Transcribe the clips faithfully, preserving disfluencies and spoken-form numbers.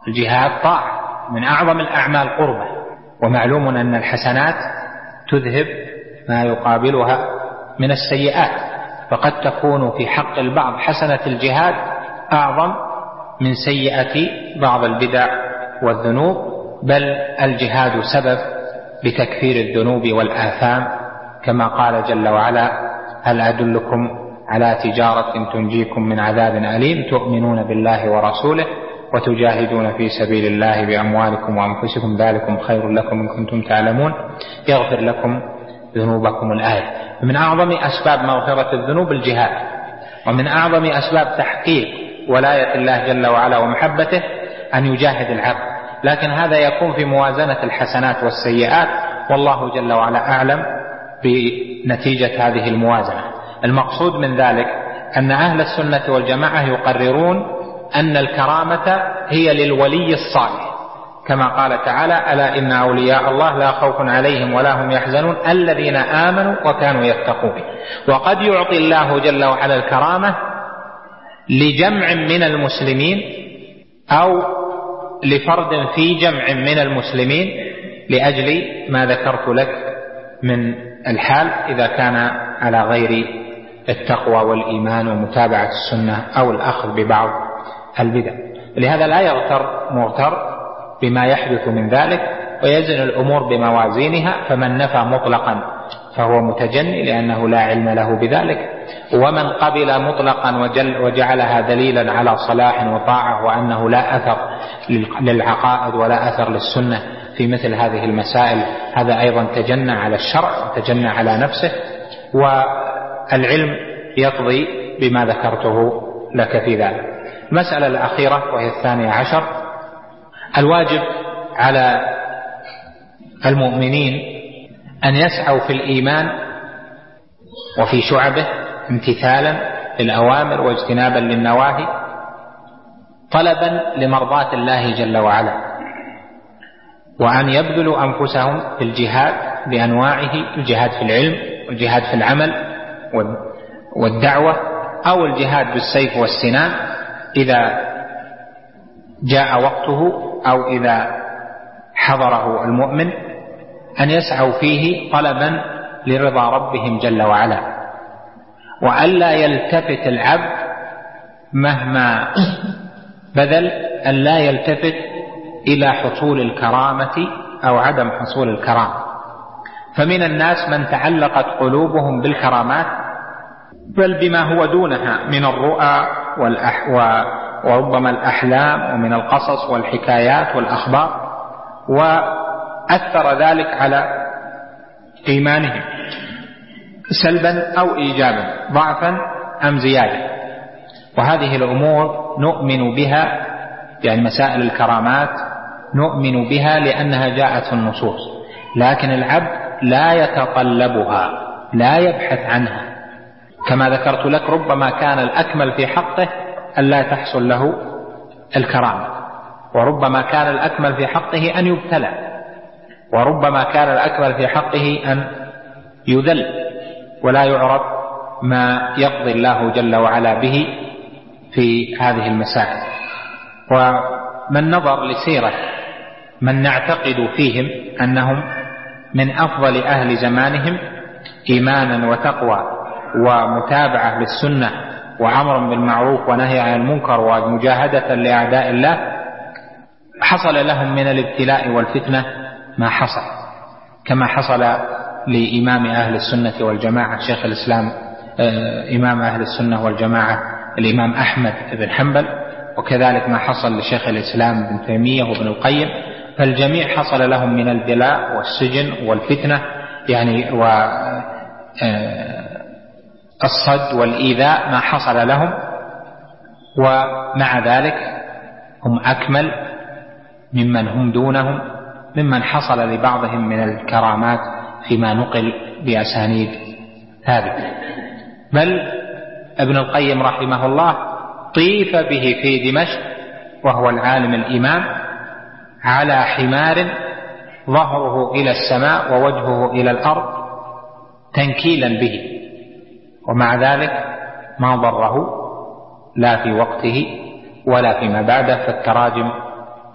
الجهاد طاعة من أعظم الأعمال قربة، ومعلوم أن الحسنات تذهب ما يقابلها من السيئات، فقد تكون في حق البعض حسنة الجهاد أعظم من سيئة بعض البدع والذنوب، بل الجهاد سبب بتكفير الذنوب والآثام، كما قال جل وعلا: هل أدلكم على تجارة تنجيكم من عذاب أليم تؤمنون بالله ورسوله وتجاهدون في سبيل الله بأموالكم وأنفسكم ذلكم خير لكم إن كنتم تعلمون يغفر لكم ذنوبكم. الآية. من أعظم أسباب مغفرة الذنوب الجهاد، ومن أعظم أسباب تحقيق ولاية الله جل وعلا ومحبته أن يجاهد العبد، لكن هذا يكون في موازنة الحسنات والسيئات، والله جل وعلا أعلم بنتيجة هذه الموازنة. المقصود من ذلك أن أهل السنة والجماعة يقررون أن الكرامة هي للولي الصالح، كما قال تعالى: ألا إن أولياء الله لا خوف عليهم ولا هم يحزنون الذين آمنوا وكانوا يتقون. وقد يعطي الله جل وعلا الكرامة لجمع من المسلمين أو لفرد في جمع من المسلمين لأجل ما ذكرت لك من الحال إذا كان على غير التقوى والإيمان ومتابعة السنة أو الأخذ ببعض البدع. لهذا لا يغتر مغتر بما يحدث من ذلك، ويزن الأمور بموازينها، فمن نفى مطلقا فهو متجني لأنه لا علم له بذلك، ومن قبل مطلقا وجل وجعلها دليلا على صلاح وطاعة وأنه لا أثر للعقائد ولا أثر للسنة في مثل هذه المسائل، هذا أيضا تجنى على الشرع وتجنى على نفسه، والعلم يقضي بما ذكرته لك في ذلك. المسألة الأخيرة وهي الثانية عشر: الواجب على المؤمنين أن يسعوا في الإيمان وفي شعبه امتثالا للأوامر واجتنابا للنواهي، طلبا لمرضاة الله جل وعلا، وأن يبذلوا أنفسهم في الجهاد بأنواعه، الجهاد في العلم والجهاد في العمل والدعوة، أو الجهاد بالسيف والسنان إذا جاء وقته أو إذا حضره المؤمن، أن يسعوا فيه طلبا لرضا ربهم جل وعلا، وألا يلتفت العبد مهما بذل، أن لا يلتفت إلى حصول الكرامة أو عدم حصول الكرامة. فمن الناس من تعلقت قلوبهم بالكرامات بل بما هو دونها من الرؤى والأح... وربما الأحلام ومن القصص والحكايات والأخبار، وأثر ذلك على إيمانهم سلبا أو إيجابا، ضعفا أم زيادة. وهذه الأمور نؤمن بها، يعني مسائل الكرامات نؤمن بها لأنها جاءت في النصوص، لكن العبد لا يتطلبها، لا يبحث عنها. كما ذكرت لك ربما كان الأكمل في حقه أن لا تحصل له الكرامة، وربما كان الأكمل في حقه أن يبتلى، وربما كان الأكمل في حقه أن يذل ولا يعرف ما يقضي الله جل وعلا به في هذه المسائل. ومن نظر لسيرة من نعتقد فيهم أنهم من أفضل أهل زمانهم إيمانا وتقوى ومتابعة للسنة وأمر بالمعروف ونهي عن المنكر ومجاهدة لأعداء الله، حصل لهم من الابتلاء والفتنة ما حصل، كما حصل لإمام أهل السنة والجماعة شيخ الإسلام إمام أهل السنة والجماعة الإمام أحمد بن حنبل، وكذلك ما حصل لشيخ الإسلام ابن تيمية وابن القيم. فالجميع حصل لهم من البلاء والسجن والفتنة، يعني والصد والإيذاء ما حصل لهم، ومع ذلك هم أكمل ممن هم دونهم، ممن حصل لبعضهم من الكرامات فيما نقل بأسانيد ثابتة. بل ابن القيم رحمه الله طيف به في دمشق وهو العالم الإمام على حمار ظهره إلى السماء ووجهه إلى الأرض تنكيلا به، ومع ذلك ما ضره لا في وقته ولا فيما بعده. فالتراجم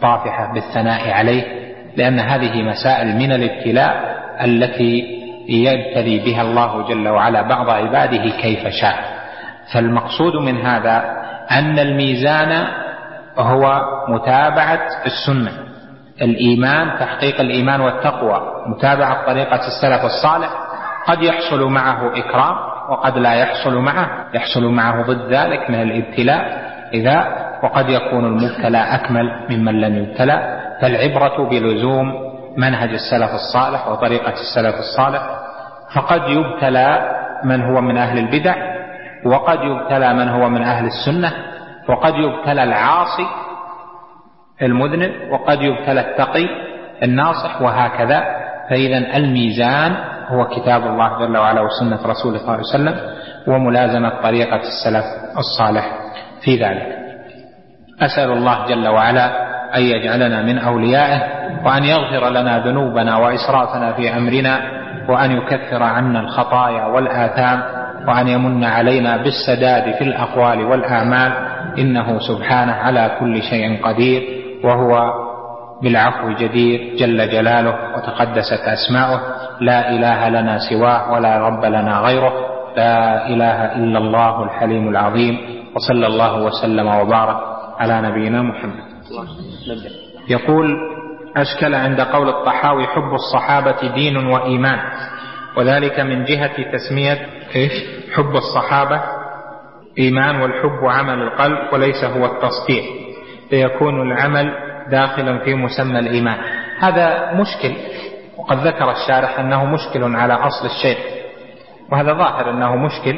الطافحة بالثناء عليه، لأن هذه مسائل من الابتلاء التي يبتلي بها الله جل وعلا بعض عباده كيف شاء. فالمقصود من هذا أن الميزان هو متابعة السنة، الإيمان، تحقيق الإيمان والتقوى، متابعة طريقة السلف الصالح. قد يحصل معه إكرام وقد لا يحصل معه، يحصل معه ضد ذلك من الابتلاء إذا، وقد يكون المبتلى أكمل ممن لم يبتلى. فالعبرة بلزوم منهج السلف الصالح وطريقة السلف الصالح. فقد يبتلى من هو من أهل البدع، وقد يبتلى من هو من أهل السنة، وقد يبتلى العاصي المذنب، وقد يبتلى التقي الناصح، وهكذا. فإذا الميزان هو كتاب الله جل وعلا وسنة رسوله صلى الله عليه وسلم، وملازمة طريقة السلف الصالح في ذلك. أسأل الله جل وعلا أن يجعلنا من أوليائه، وأن يغفر لنا ذنوبنا وإسرافنا في أمرنا، وأن يكفر عنا الخطايا والآثام، وأن يمن علينا بالسداد في الأقوال والأعمال، إنه سبحانه على كل شيء قدير، وهو بالعفو جدير جل جلاله وتقدست أسماؤه. لا إله لنا سواه ولا رب لنا غيره، لا إله إلا الله الحليم العظيم. وصلى الله وسلم وبارك على نبينا محمد. يقول: أشكل عند قول الطحاوي حب الصحابة دين وإيمان، وذلك من جهة تسمية إيش؟ حب الصحابة إيمان، والحب عمل القلب وليس هو التصديق، فيكون العمل داخلا في مسمى الإيمان. هذا مشكل، وقد ذكر الشارح أنه مشكل على أصل الشيء، وهذا ظاهر أنه مشكل.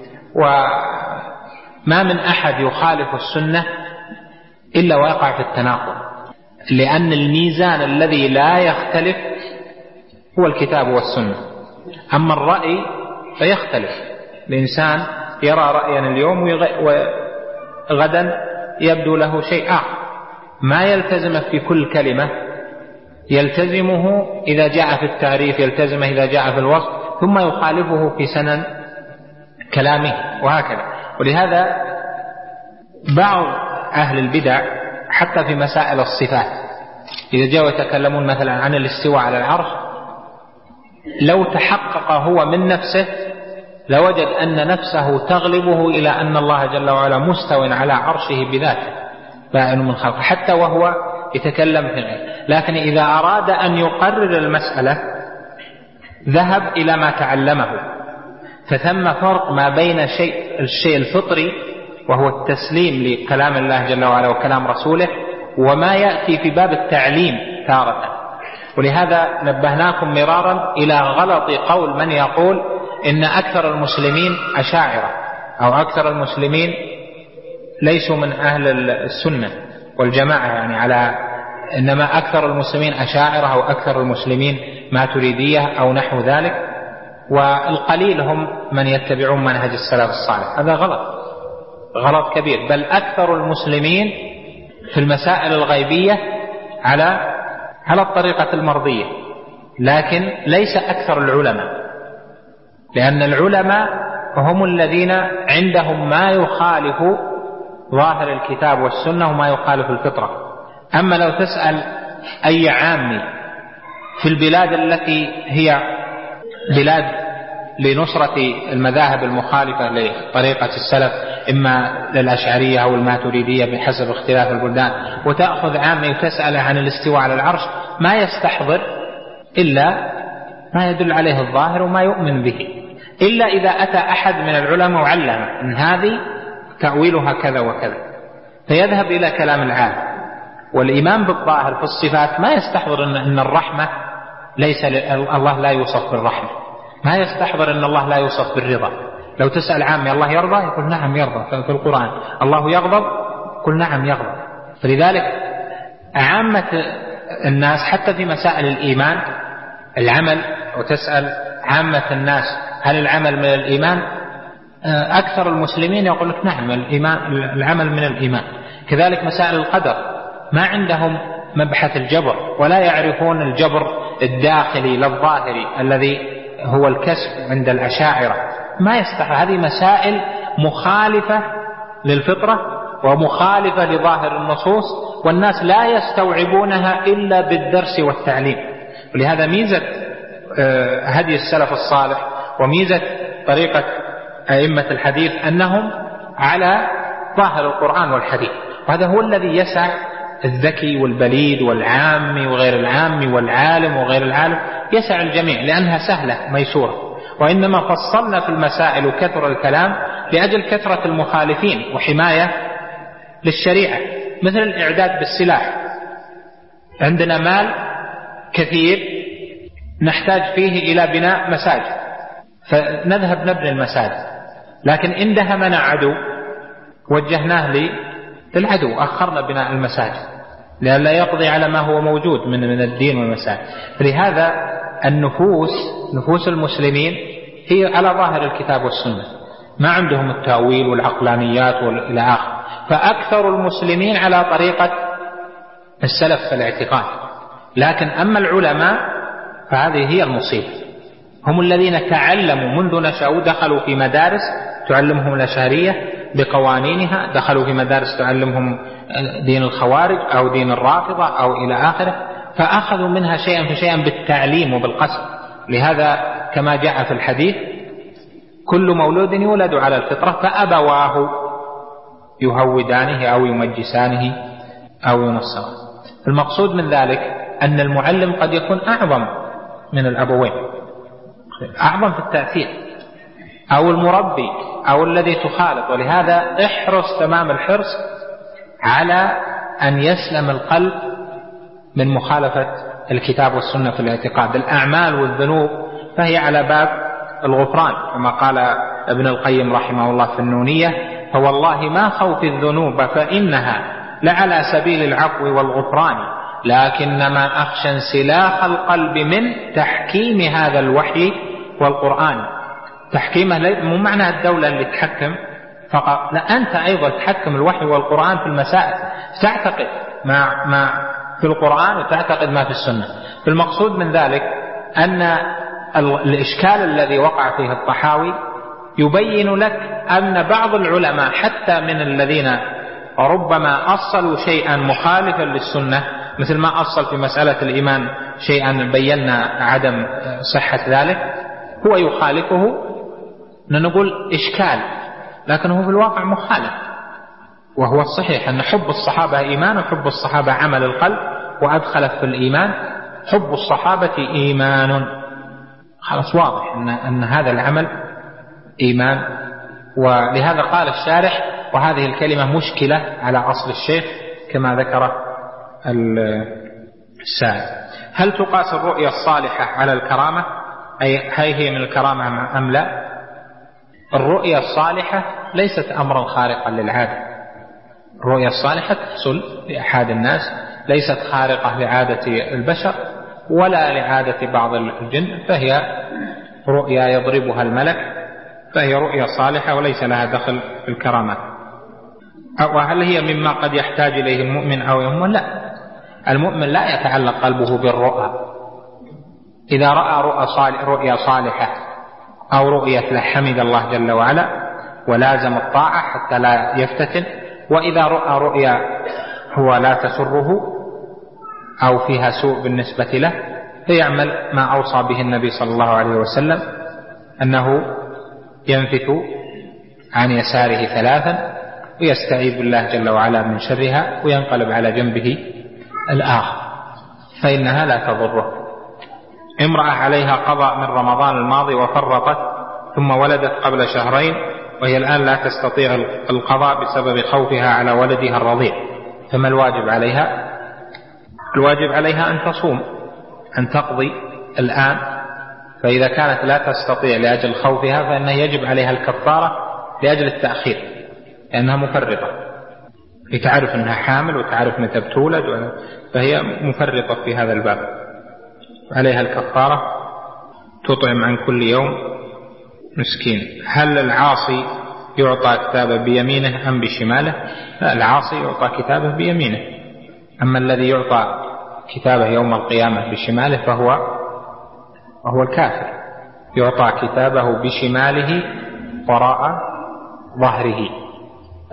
وما من أحد يخالف السنة إلا ويقع في التناقض، لأن الميزان الذي لا يختلف هو الكتاب والسنة. أما الرأي فيختلف، الإنسان يرى رأيا اليوم وغدا يبدو له شيء آخر، ما يلتزم في كل كلمة، يلتزمه إذا جاء في التعريف، يلتزمه إذا جاء في الوصف، ثم يخالفه في سنن كلامه، وهكذا. ولهذا بعض أهل البدع حتى في مسائل الصفات إذا جاءوا يتكلمون مثلا عن الاستواء على العرش، لو تحقق هو من نفسه لوجد أن نفسه تغلبه إلى أن الله جل وعلا مستو على عرشه بذاته بائن من خلقه، حتى وهو يتكلم في الغيب. لكن إذا أراد أن يقرر المسألة ذهب إلى ما تعلمه، فثم فرق ما بين شيء الشيء الفطري وهو التسليم لكلام الله جل وعلا وكلام رسوله، وما يأتي في باب التعليم تارة. ولهذا نبهناكم مرارا إلى غلط قول من يقول إن أكثر المسلمين أشاعرة، أو أكثر المسلمين ليسوا من أهل السنة والجماعة، يعني على إنما أكثر المسلمين أشاعرة أو أكثر المسلمين ماتريدية أو نحو ذلك، والقليل هم من يتبعون منهج السلف الصالح. هذا غلط، غلط كبير. بل أكثر المسلمين في المسائل الغيبية على على الطريقة المرضية، لكن ليس أكثر العلماء، لأن العلماء هم الذين عندهم ما يخالف ظاهر الكتاب والسنة وما يخالف الفطرة. أما لو تسأل أي عامي في البلاد التي هي بلاد لنصرة المذاهب المخالفة لطريقة السلف، إما للأشعرية أو الماتريدية بحسب اختلاف البلدان، وتأخذ عامي وتسأل عن الاستواء على العرش، ما يستحضر إلا ما يدل عليه الظاهر وما يؤمن به، إلا إذا أتى أحد من العلماء وعلم أن هذه تأويلها كذا وكذا، فيذهب إلى كلام العالم. والإيمان بالظاهر في الصفات ما يستحضر أن الرحمة ليس الله لا يوصف بالرحمة، ما يستحضر أن الله لا يوصف بالرضا. لو تسأل عامي الله يرضى يقول نعم يرضى في القرآن، الله يغضب يقول نعم يغضب. فلذلك عامة الناس حتى في مسائل الإيمان العمل، وتسأل عامة الناس هل العمل من الإيمان، أكثر المسلمين يقول لك نعم الإيمان العمل من الإيمان. كذلك مسائل القدر ما عندهم مبحث الجبر، ولا يعرفون الجبر الداخلي للظاهري الذي هو الكسب عند الأشاعرة، ما يستحق. هذه مسائل مخالفة للفطرة ومخالفة لظاهر النصوص، والناس لا يستوعبونها إلا بالدرس والتعليم. ولهذا ميزة هدي السلف الصالح وميزة طريقة أئمة الحديث أنهم على ظاهر القرآن والحديث، وهذا هو الذي يسع الذكي والبليد والعام وغير العام والعالم وغير العالم، يسع الجميع لأنها سهلة ميسورة. وإنما فصلنا في المسائل وكثر الكلام لأجل كثرة المخالفين وحماية للشريعة، مثل الإعداد بالسلاح. عندنا مال كثير نحتاج فيه إلى بناء مساجد، فنذهب نبني المساجد، لكن إن دهمنا عدو وجهناه للعدو، أخرنا بناء المساجد لئلا يقضي على ما هو موجود من من الدين والمساجد. فلهذا النفوس نفوس المسلمين هي على ظاهر الكتاب والسنة، ما عندهم التأويل والعقلانيات والى آخر. فأكثر المسلمين على طريقة السلف في الاعتقاد. لكن أما العلماء فهذه هي المصيبة، هم الذين تعلموا منذ نشأوا، دخلوا في مدارس تعلمهم الأشعرية بقوانينها، دخلوا في مدارس تعلمهم دين الخوارج أو دين الرافضة أو إلى آخره، فأخذوا منها شيئا فشيئا بالتعليم وبالقسم. لهذا كما جاء في الحديث كل مولود يولد على الفطرة فأبواه يهودانه أو يمجسانه أو ينصرانه. المقصود من ذلك أن المعلم قد يكون أعظم من الأبوين، أعظم في التأثير، أو المربي أو الذي تخالط. ولهذا احرص تمام الحرص على أن يسلم القلب من مخالفة الكتاب والسنة في الاعتقاد. الأعمال والذنوب فهي على باب الغفران، كما قال ابن القيم رحمه الله في النونية: فوالله ما خوف الذنوب فإنها لعلى سبيل العفو والغفران، لكنما أخشى انسلاخ القلب من تحكيم هذا الوحي والقرآن. تحكيمه مو معنى الدولة اللي تحكم فقط، لا، أنت أيضا تحكم الوحي والقرآن في المسائل، تعتقد ما, ما في القرآن وتعتقد ما في السنة. فالمقصود من ذلك أن الإشكال الذي وقع فيه الطحاوي يبين لك أن بعض العلماء حتى من الذين ربما أصلوا شيئا مخالفا للسنة، مثل ما أصل في مسألة الإيمان شيئا بينا عدم صحة ذلك، هو يخالفه، نقول إشكال، لكنه في الواقع مخالف. وهو الصحيح أن حب الصحابة إيمان، وحب الصحابة عمل القلب، وأدخل في الإيمان حب الصحابة إيمان. خلاص واضح أن, أن هذا العمل إيمان. ولهذا قال الشارح: وهذه الكلمة مشكلة على أصل الشيخ كما ذكر السائل. هل تقاس الرؤيا الصالحة على الكرامة؟ أي هل هي من الكرامة أم لا؟ الرؤيا الصالحة ليست أمرا خارقا للعادة. الرؤيا الصالحة تحصل لأحد الناس، ليست خارقة لعادة البشر ولا لعادة بعض الجن، فهي رؤيا يضربها الملك، فهي رؤيا صالحة وليس لها دخل في الكرامات. وهل هي مما قد يحتاج إليه المؤمن أو يؤمن؟ لا، المؤمن لا يتعلق قلبه بالرؤى. إذا رأى رؤى صالح رؤيا صالحة أو رؤية له حمد الله جل وعلا ولازم الطاعة حتى لا يفتتن. وإذا رأى رؤيا هو لا تسره أو فيها سوء بالنسبة له فيعمل ما أوصى به النبي صلى الله عليه وسلم، أنه ينفث عن يساره ثلاثا ويستعيذ بالله جل وعلا من شرها وينقلب على جنبه الآخر فإنها لا تضره. امرأة عليها قضاء من رمضان الماضي وفرطت ثم ولدت قبل شهرين، وهي الآن لا تستطيع القضاء بسبب خوفها على ولدها الرضيع، فما الواجب عليها؟ الواجب عليها أن تصوم، أن تقضي الآن. فإذا كانت لا تستطيع لأجل خوفها فإنه يجب عليها الكفارة لأجل التأخير، لأنها مفرطة، تعرف أنها حامل وتعرف متى بتولد، فهي مفرطة في هذا الباب. عليها الكفارة، تطعم عن كل يوم مسكين. هل العاصي يعطى كتابه بيمينه أم بشماله؟ لا، العاصي يعطى كتابه بيمينه، أما الذي يعطى كتابه يوم القيامة بشماله فهو وهو الكافر، يعطى كتابه بشماله وراء ظهره.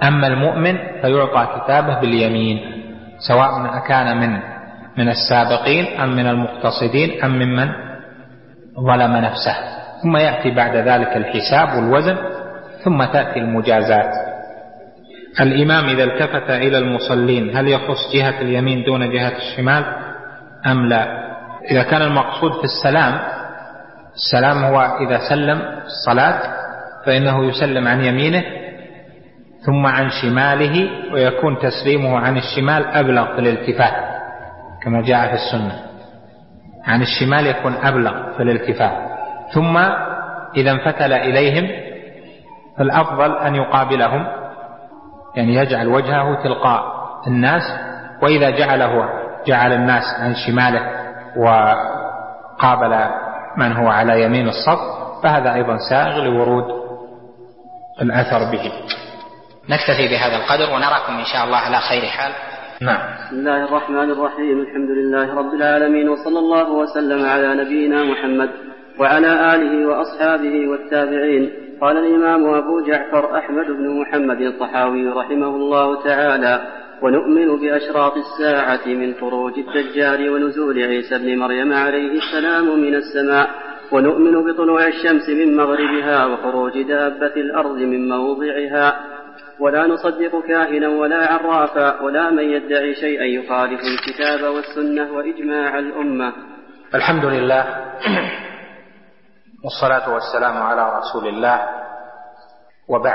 أما المؤمن فيعطى كتابه باليمين، سواء أكان من من السابقين أم من المقتصدين أم ممن ظلم نفسه. ثم يأتي بعد ذلك الحساب والوزن، ثم تأتي المجازات. الإمام إذا التفت إلى المصلين هل يخص جهة اليمين دون جهة الشمال أم لا؟ إذا كان المقصود في السلام، السلام هو إذا سلم الصلاة فإنه يسلم عن يمينه ثم عن شماله، ويكون تسليمه عن الشمال أبلغ في الالتفات كما جاء في السنة، عن الشمال يكون أبلغ في الالتفات. ثم إذا انفتل إليهم فالأفضل أن يقابلهم، يعني يجعل وجهه تلقاء الناس، وإذا جعله جعل الناس عن شماله وقابل من هو على يمين الصف فهذا أيضا سائغ لورود الأثر به. نكتفي بهذا القدر ونراكم إن شاء الله على خير حال. نعم. بسم الله الرحمن الرحيم. الحمد لله رب العالمين، وصلى الله وسلم على نبينا محمد وعلى آله وأصحابه والتابعين. قال الإمام أبو جعفر أحمد بن محمد الطحاوي رحمه الله تعالى: ونؤمن بأشراط الساعة من خروج الدجال ونزول عيسى بن مريم عليه السلام من السماء، ونؤمن بطلوع الشمس من مغربها وخروج دابة الأرض من موضعها، ولا نصدق كاهنا ولا عرافا ولا من يدعي شيئا يخالف الكتاب والسنة وإجماع الأمة. الحمد لله والصلاة والسلام على رسول الله، وبعد.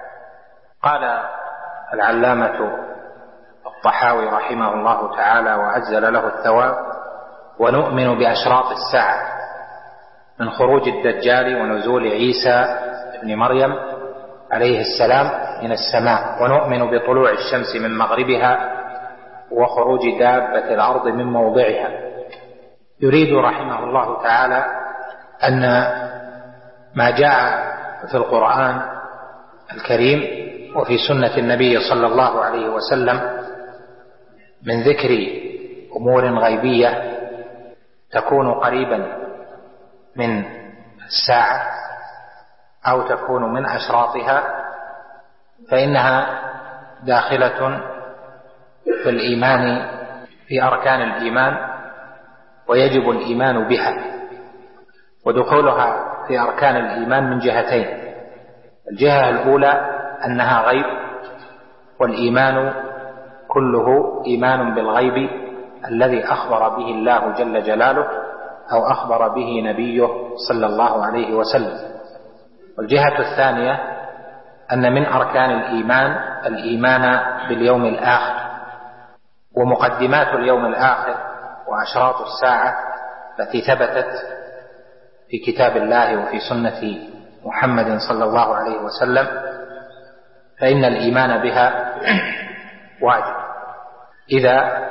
قال العلامة الطحاوي رحمه الله تعالى وعجل له الثواب: ونؤمن بأشراط الساعة من خروج الدجال ونزول عيسى بن مريم عليه السلام من السماء، ونؤمن بطلوع الشمس من مغربها وخروج دابة الأرض من موضعها. يريد رحمه الله تعالى أن ما جاء في القرآن الكريم وفي سنة النبي صلى الله عليه وسلم من ذكر أمور غيبية تكون قريبا من الساعة أو تكون من أشراطها، فإنها داخلة في الإيمان، في أركان الإيمان، ويجب الإيمان بها. ودخولها في أركان الإيمان من جهتين: الجهة الأولى أنها غيب، والإيمان كله إيمان بالغيب الذي أخبر به الله جل جلاله أو أخبر به نبيه صلى الله عليه وسلم. والجهة الثانية أن من أركان الإيمان الإيمان باليوم الآخر، ومقدمات اليوم الآخر وأشراط الساعة التي ثبتت في كتاب الله وفي سنة محمد صلى الله عليه وسلم، فإن الإيمان بها واجب. إذا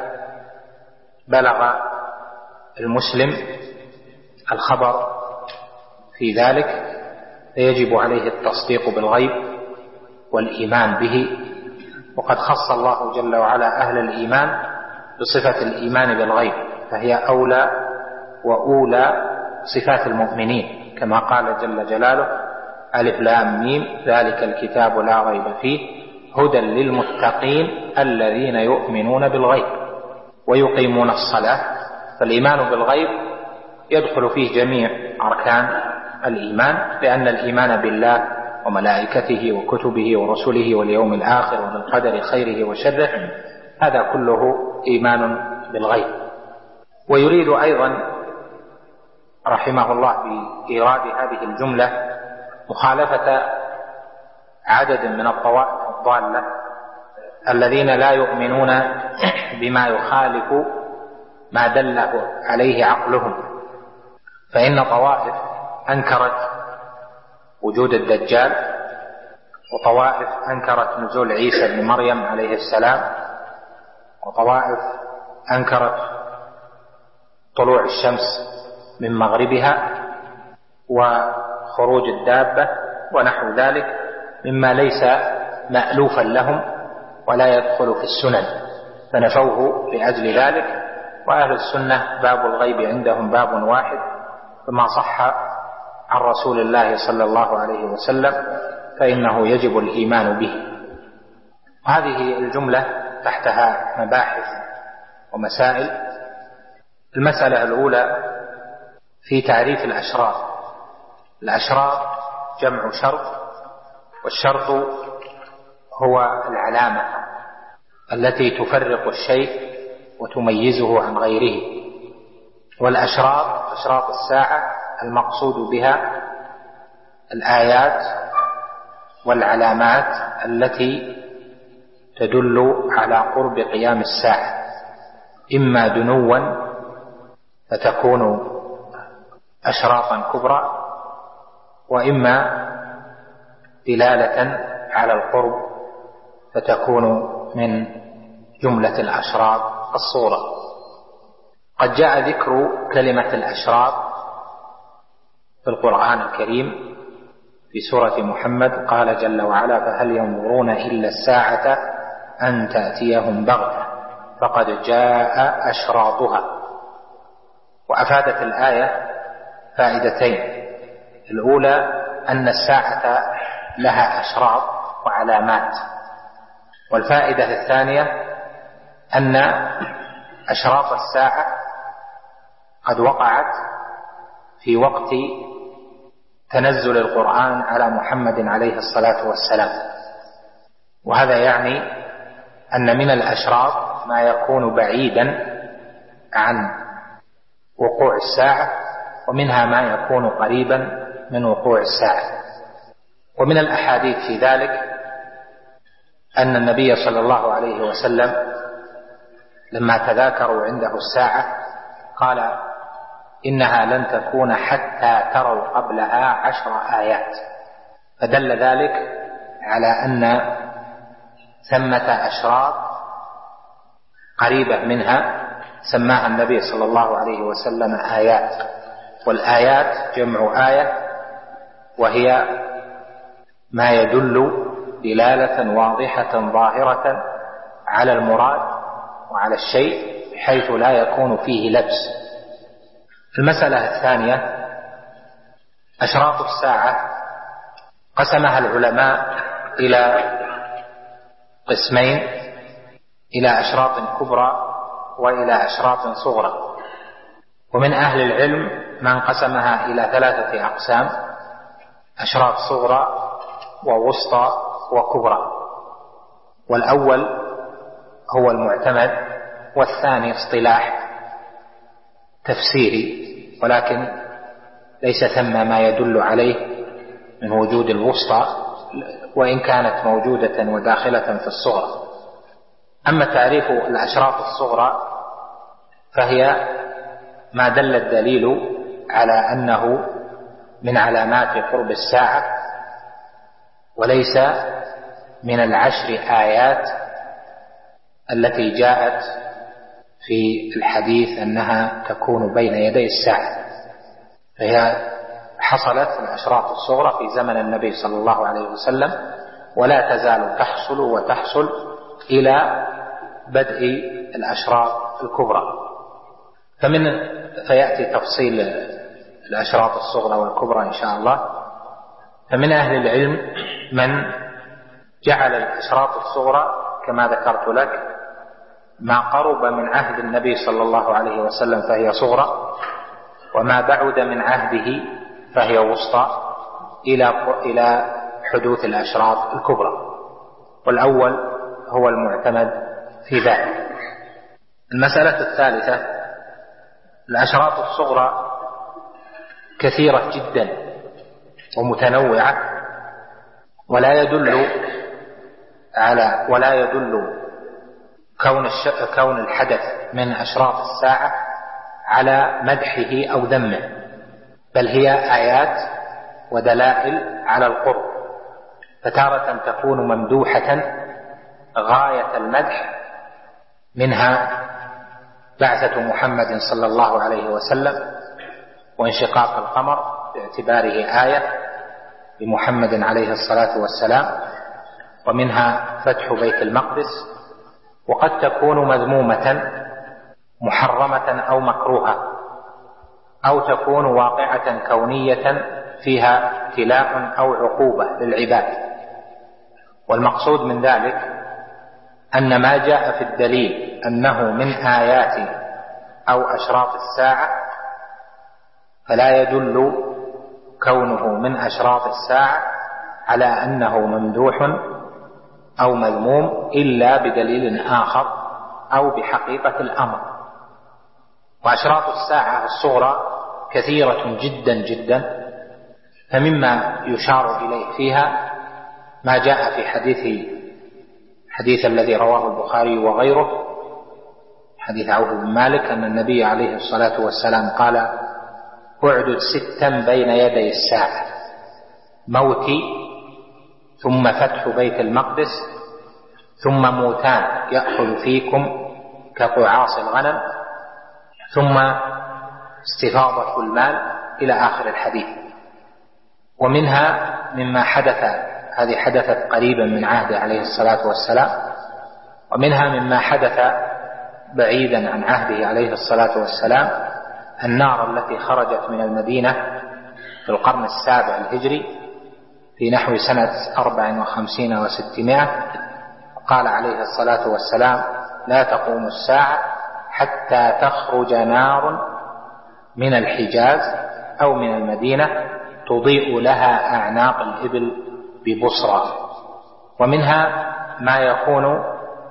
بلغ المسلم الخبر في ذلك فيجب عليه التصديق بالغيب والإيمان به. وقد خص الله جل وعلا أهل الإيمان بصفة الإيمان بالغيب، فهي أولى وأولى صفات المؤمنين، كما قال جل جلاله: ألف لام ميم ذلك الكتاب لا ريب فيه هدى للمتقين الذين يؤمنون بالغيب ويقيمون الصلاة. فالإيمان بالغيب يدخل فيه جميع أركان الإيمان، لأن الإيمان بالله وملائكته وكتبه ورسله واليوم الآخر وبالقدر خيره وشره هذا كله إيمان بالغيب. ويريد أيضا رحمه الله بإيراد هذه الجملة مخالفة عدد من الطوائف الضالة الذين لا يؤمنون بما يخالف ما دله عليه عقلهم. فإن طوائف أنكرت وجود الدجال، وطوائف أنكرت نزول عيسى بن مريم عليه السلام، وطوائف أنكرت طلوع الشمس من مغربها وخروج الدابة ونحو ذلك مما ليس مألوفا لهم ولا يدخل في السنن، فنفوه لأجل ذلك. وأهل السنة باب الغيب عندهم باب واحد، فما صح عن رسول الله صلى الله عليه وسلم فإنه يجب الإيمان به. هذه الجملة تحتها مباحث ومسائل. المسألة الأولى في تعريف الأشراط. الأشراط جمع شرط، والشرط هو العلامة التي تفرق الشيء وتميزه عن غيره. والأشراط أشراط الساعة المقصود بها الآيات والعلامات التي تدل على قرب قيام الساعة، إما دنوا فتكون أشراطا كبرى، وإما دلالة على القرب فتكون من جملة الأشراط الصغرى. قد جاء ذكر كلمة الأشراط في القرآن الكريم في سورة محمد، قال جل وعلا: فهل ينظرون إلا الساعة أن تأتيهم بغتة فقد جاء أشراطها. وأفادت الآية فائدتين: الأولى أن الساعة لها أشراط وعلامات، والفائدة الثانية أن أشراط الساعة قد وقعت في وقت تنزل القرآن على محمد عليه الصلاة والسلام، وهذا يعني أن من الأشراط ما يكون بعيدا عن وقوع الساعة، ومنها ما يكون قريبا من وقوع الساعة. ومن الأحاديث في ذلك أن النبي صلى الله عليه وسلم لما تذاكروا عنده الساعة قال: إنها لن تكون حتى تروا قبلها عشر آيات، فدل ذلك على أن ثمة أشراط قريبة منها سماها النبي صلى الله عليه وسلم آيات. والآيات جمع آية، وهي ما يدل دلالة واضحة ظاهرة على المراد وعلى الشيء بحيث لا يكون فيه لبس. المسألة الثانية: أشراط الساعة قسمها العلماء إلى قسمين، إلى أشراط كبرى وإلى أشراط صغرى. ومن أهل العلم من قسمها إلى ثلاثة أقسام: أشراط صغرى ووسطى وكبرى. والأول هو المعتمد، والثاني اصطلاح تفسيري، ولكن ليس ثم ما يدل عليه من وجود الوسطى، وإن كانت موجودة وداخلة في الصغرى. أما تعريف الأشراط الصغرى فهي ما دل الدليل على أنه من علامات قرب الساعة، وليس من العشر آيات التي جاءت في الحديث أنها تكون بين يدي الساعة، فهي حصلت الأشراط الصغرى في زمن النبي صلى الله عليه وسلم، ولا تزال تحصل وتحصل إلى بدء الأشراط الكبرى. فمن فيأتي تفصيل الأشراط الصغرى والكبرى إن شاء الله. فمن أهل العلم من جعل الأشراط الصغرى كما ذكرت لك ما قرب من عهد النبي صلى الله عليه وسلم فهي صغرى، وما بعد من عهده فهي وسطى إلى إلى حدوث الأشراط الكبرى. والأول هو المعتمد في ذلك. المسألة الثالثة: الأشراط الصغرى كثيرة جدا ومتنوعة، ولا يدل على ولا يدل كون كون الحدث من أشراط الساعة على مدحه أو ذمه، بل هي آيات ودلائل على القرب، فتارة تكون ممدوحة غاية المدح، منها بعثة محمد صلى الله عليه وسلم وانشقاق القمر باعتباره آية بمحمد عليه الصلاة والسلام، ومنها فتح بيت المقدس. وقد تكون مذمومة محرمة أو مكروهة، أو تكون واقعة كونية فيها ابتلاء أو عقوبة للعباد. والمقصود من ذلك أن ما جاء في الدليل أنه من آيات أو أشراط الساعة فلا يدل كونه من أشراط الساعة على أنه ممدوح أو مذموم إلا بدليل آخر أو بحقيقة الأمر. وأشراط الساعة الصغرى كثيرة جدا جدا، فمما يشار إليه فيها ما جاء في حديث حديث الذي رواه البخاري وغيره، حديث عوف بن مالك، أن النبي عليه الصلاة والسلام قال: اعدد ستا بين يدي الساعة: موتي، ثم فتح بيت المقدس، ثم موتان يأخذ فيكم كقعاص الغنم، ثم استفاضة المال، إلى آخر الحديث. ومنها مما حدث، هذه حدثت قريبا من عهده عليه الصلاة والسلام، ومنها مما حدث بعيدا عن عهده عليه الصلاة والسلام النار التي خرجت من المدينة في القرن السابع الهجري في نحو سنة أربع وخمسين وستمائة، قال عليه الصلاة والسلام: لا تقوم الساعة حتى تخرج نار من الحجاز أو من المدينة تضيء لها أعناق الإبل ببصرى. ومنها ما يكون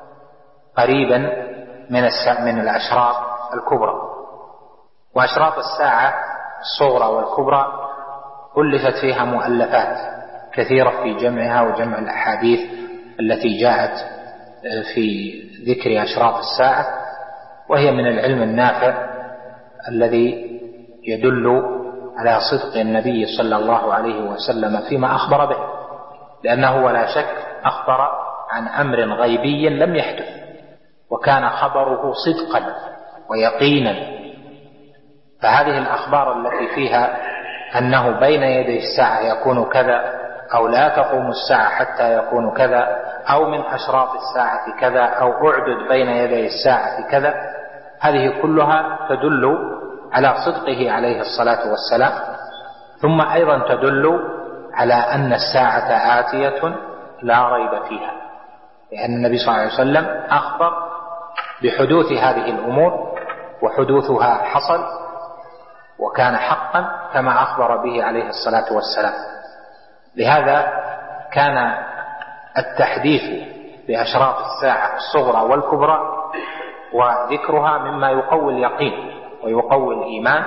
قريبا من من الأشراط الكبرى. وأشراط الساعة الصغرى والكبرى ألفت فيها مؤلفات كثيرة في جمعها وجمع الأحاديث التي جاءت في ذكر أشراط الساعة، وهي من العلم النافع الذي يدل على صدق النبي صلى الله عليه وسلم فيما أخبر به، لأنه ولا شك أخبر عن أمر غيبي لم يحدث، وكان خبره صدقا ويقينا. فهذه الأخبار التي فيها أنه بين يدي الساعة يكون كذا، أو لا تقوم الساعة حتى يكون كذا، أو من أشراط الساعة كذا، أو أعدد بين يدي الساعة كذا، هذه كلها تدل على صدقه عليه الصلاة والسلام، ثم أيضا تدل على أن الساعة آتية لا ريب فيها، لأن النبي صلى الله عليه وسلم أخبر بحدوث هذه الأمور، وحدوثها حصل وكان حقا كما أخبر به عليه الصلاة والسلام. لهذا كان التحديث بأشراط الساعة الصغرى والكبرى وذكرها مما يقوي اليقين ويقوي الإيمان،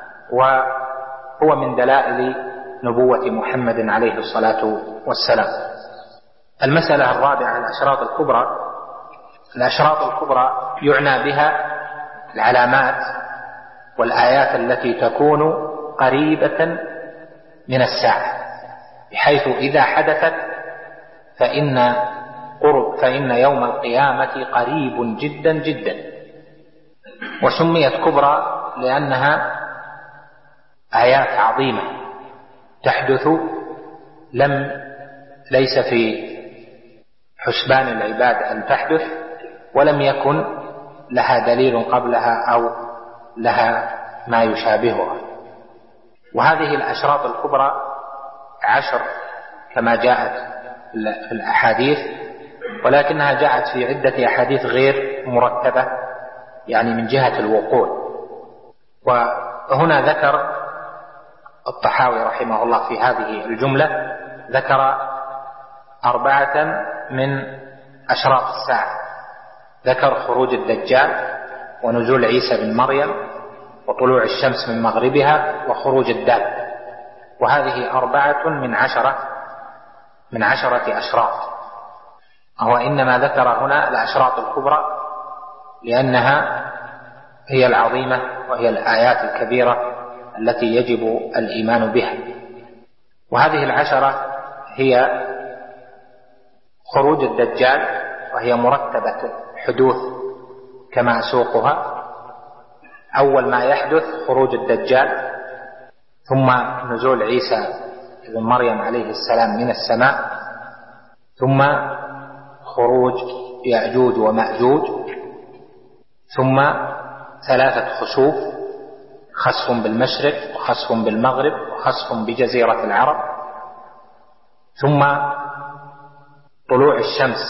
وهو من دلائل نبوة محمد عليه الصلاة والسلام. المسألة الرابعة الأشراط الكبرى. الأشراط الكبرى يعنى بها العلامات والآيات التي تكون قريبة من الساعة، بحيث إذا حدثت فإن قرب فإن يوم القيامة قريب جدا جدا. وسميت كبرى لأنها آيات عظيمة تحدث لم ليس في حسبان العباد أن تحدث، ولم يكن لها دليل قبلها أو لها ما يشابهها. وهذه الأشراط الكبرى عشر كما جاءت في الأحاديث، ولكنها جاءت في عدة أحاديث غير مرتبة، يعني من جهة الوقوع. وهنا ذكر الطحاوي رحمه الله في هذه الجملة ذكر أربعة من أشراط الساعة، ذكر خروج الدجال، ونزول عيسى بن مريم، وطلوع الشمس من مغربها، وخروج الدابة. وهذه أربعة من عشرة من عشرة أشراط. هو إنما ذكر هنا الأشراط الكبرى لأنها هي العظيمة وهي الآيات الكبيرة التي يجب الإيمان بها. وهذه العشرة هي خروج الدجال، وهي مرتبة حدوث كما أسوقها. أول ما يحدث خروج الدجال، ثم نزول عيسى بن مريم عليه السلام من السماء، ثم خروج يأجوج ومأجوج، ثم ثلاثة خسوف: خسف بالمشرق، وخسف بالمغرب، وخسف بجزيرة العرب، ثم طلوع الشمس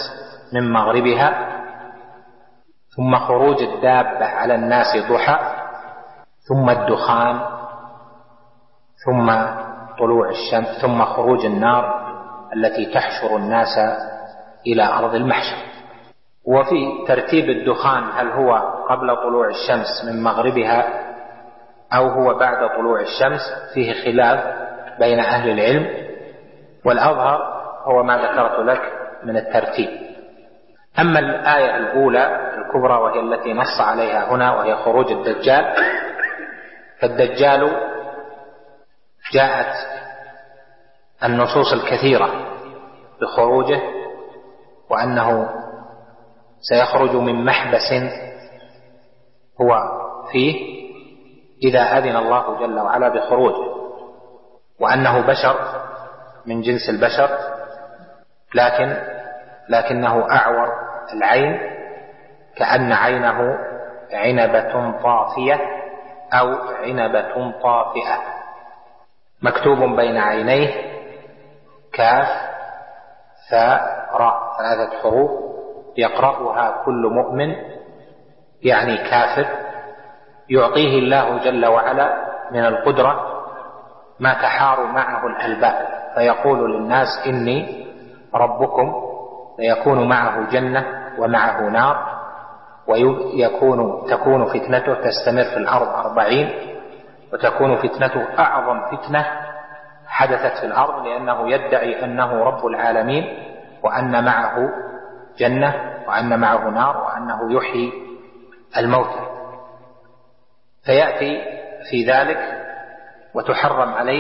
من مغربها، ثم خروج الدابة على الناس ضحى، ثم الدخان، ثم طلوع الشمس، ثم خروج النار التي تحشر الناس إلى أرض المحشر. وفي ترتيب الدخان هل هو قبل طلوع الشمس من مغربها أو هو بعد طلوع الشمس فيه خلاف بين أهل العلم، والأظهر هو ما ذكرت لك من الترتيب. أما الآية الأولى الكبرى وهي التي نص عليها هنا وهي خروج الدجال، فالدجال جاءت النصوص الكثيرة بخروجه، وأنه سيخرج من محبس هو فيه إذا أذن الله جل وعلا بخروجه، وأنه بشر من جنس البشر، لكن لكنه أعور العين كأن عينه عنبة طافية أو عنبة طافئة، مكتوب بين عينيه كاف ثاء راء، ثلاثة حروف يقرأها كل مؤمن يعني كافر، يعطيه الله جل وعلا من القدرة ما تحار معه الألباب، فيقول للناس إني ربكم، فيكون معه جنة ومعه نار، ويكون تكون فتنته تستمر في الأرض أربعين، وتكون فتنته أعظم فتنة حدثت في الأرض، لأنه يدعي أنه رب العالمين وأن معه جنة وأن معه نار وأنه يحيي الموتى، فيأتي في ذلك وتحرم عليه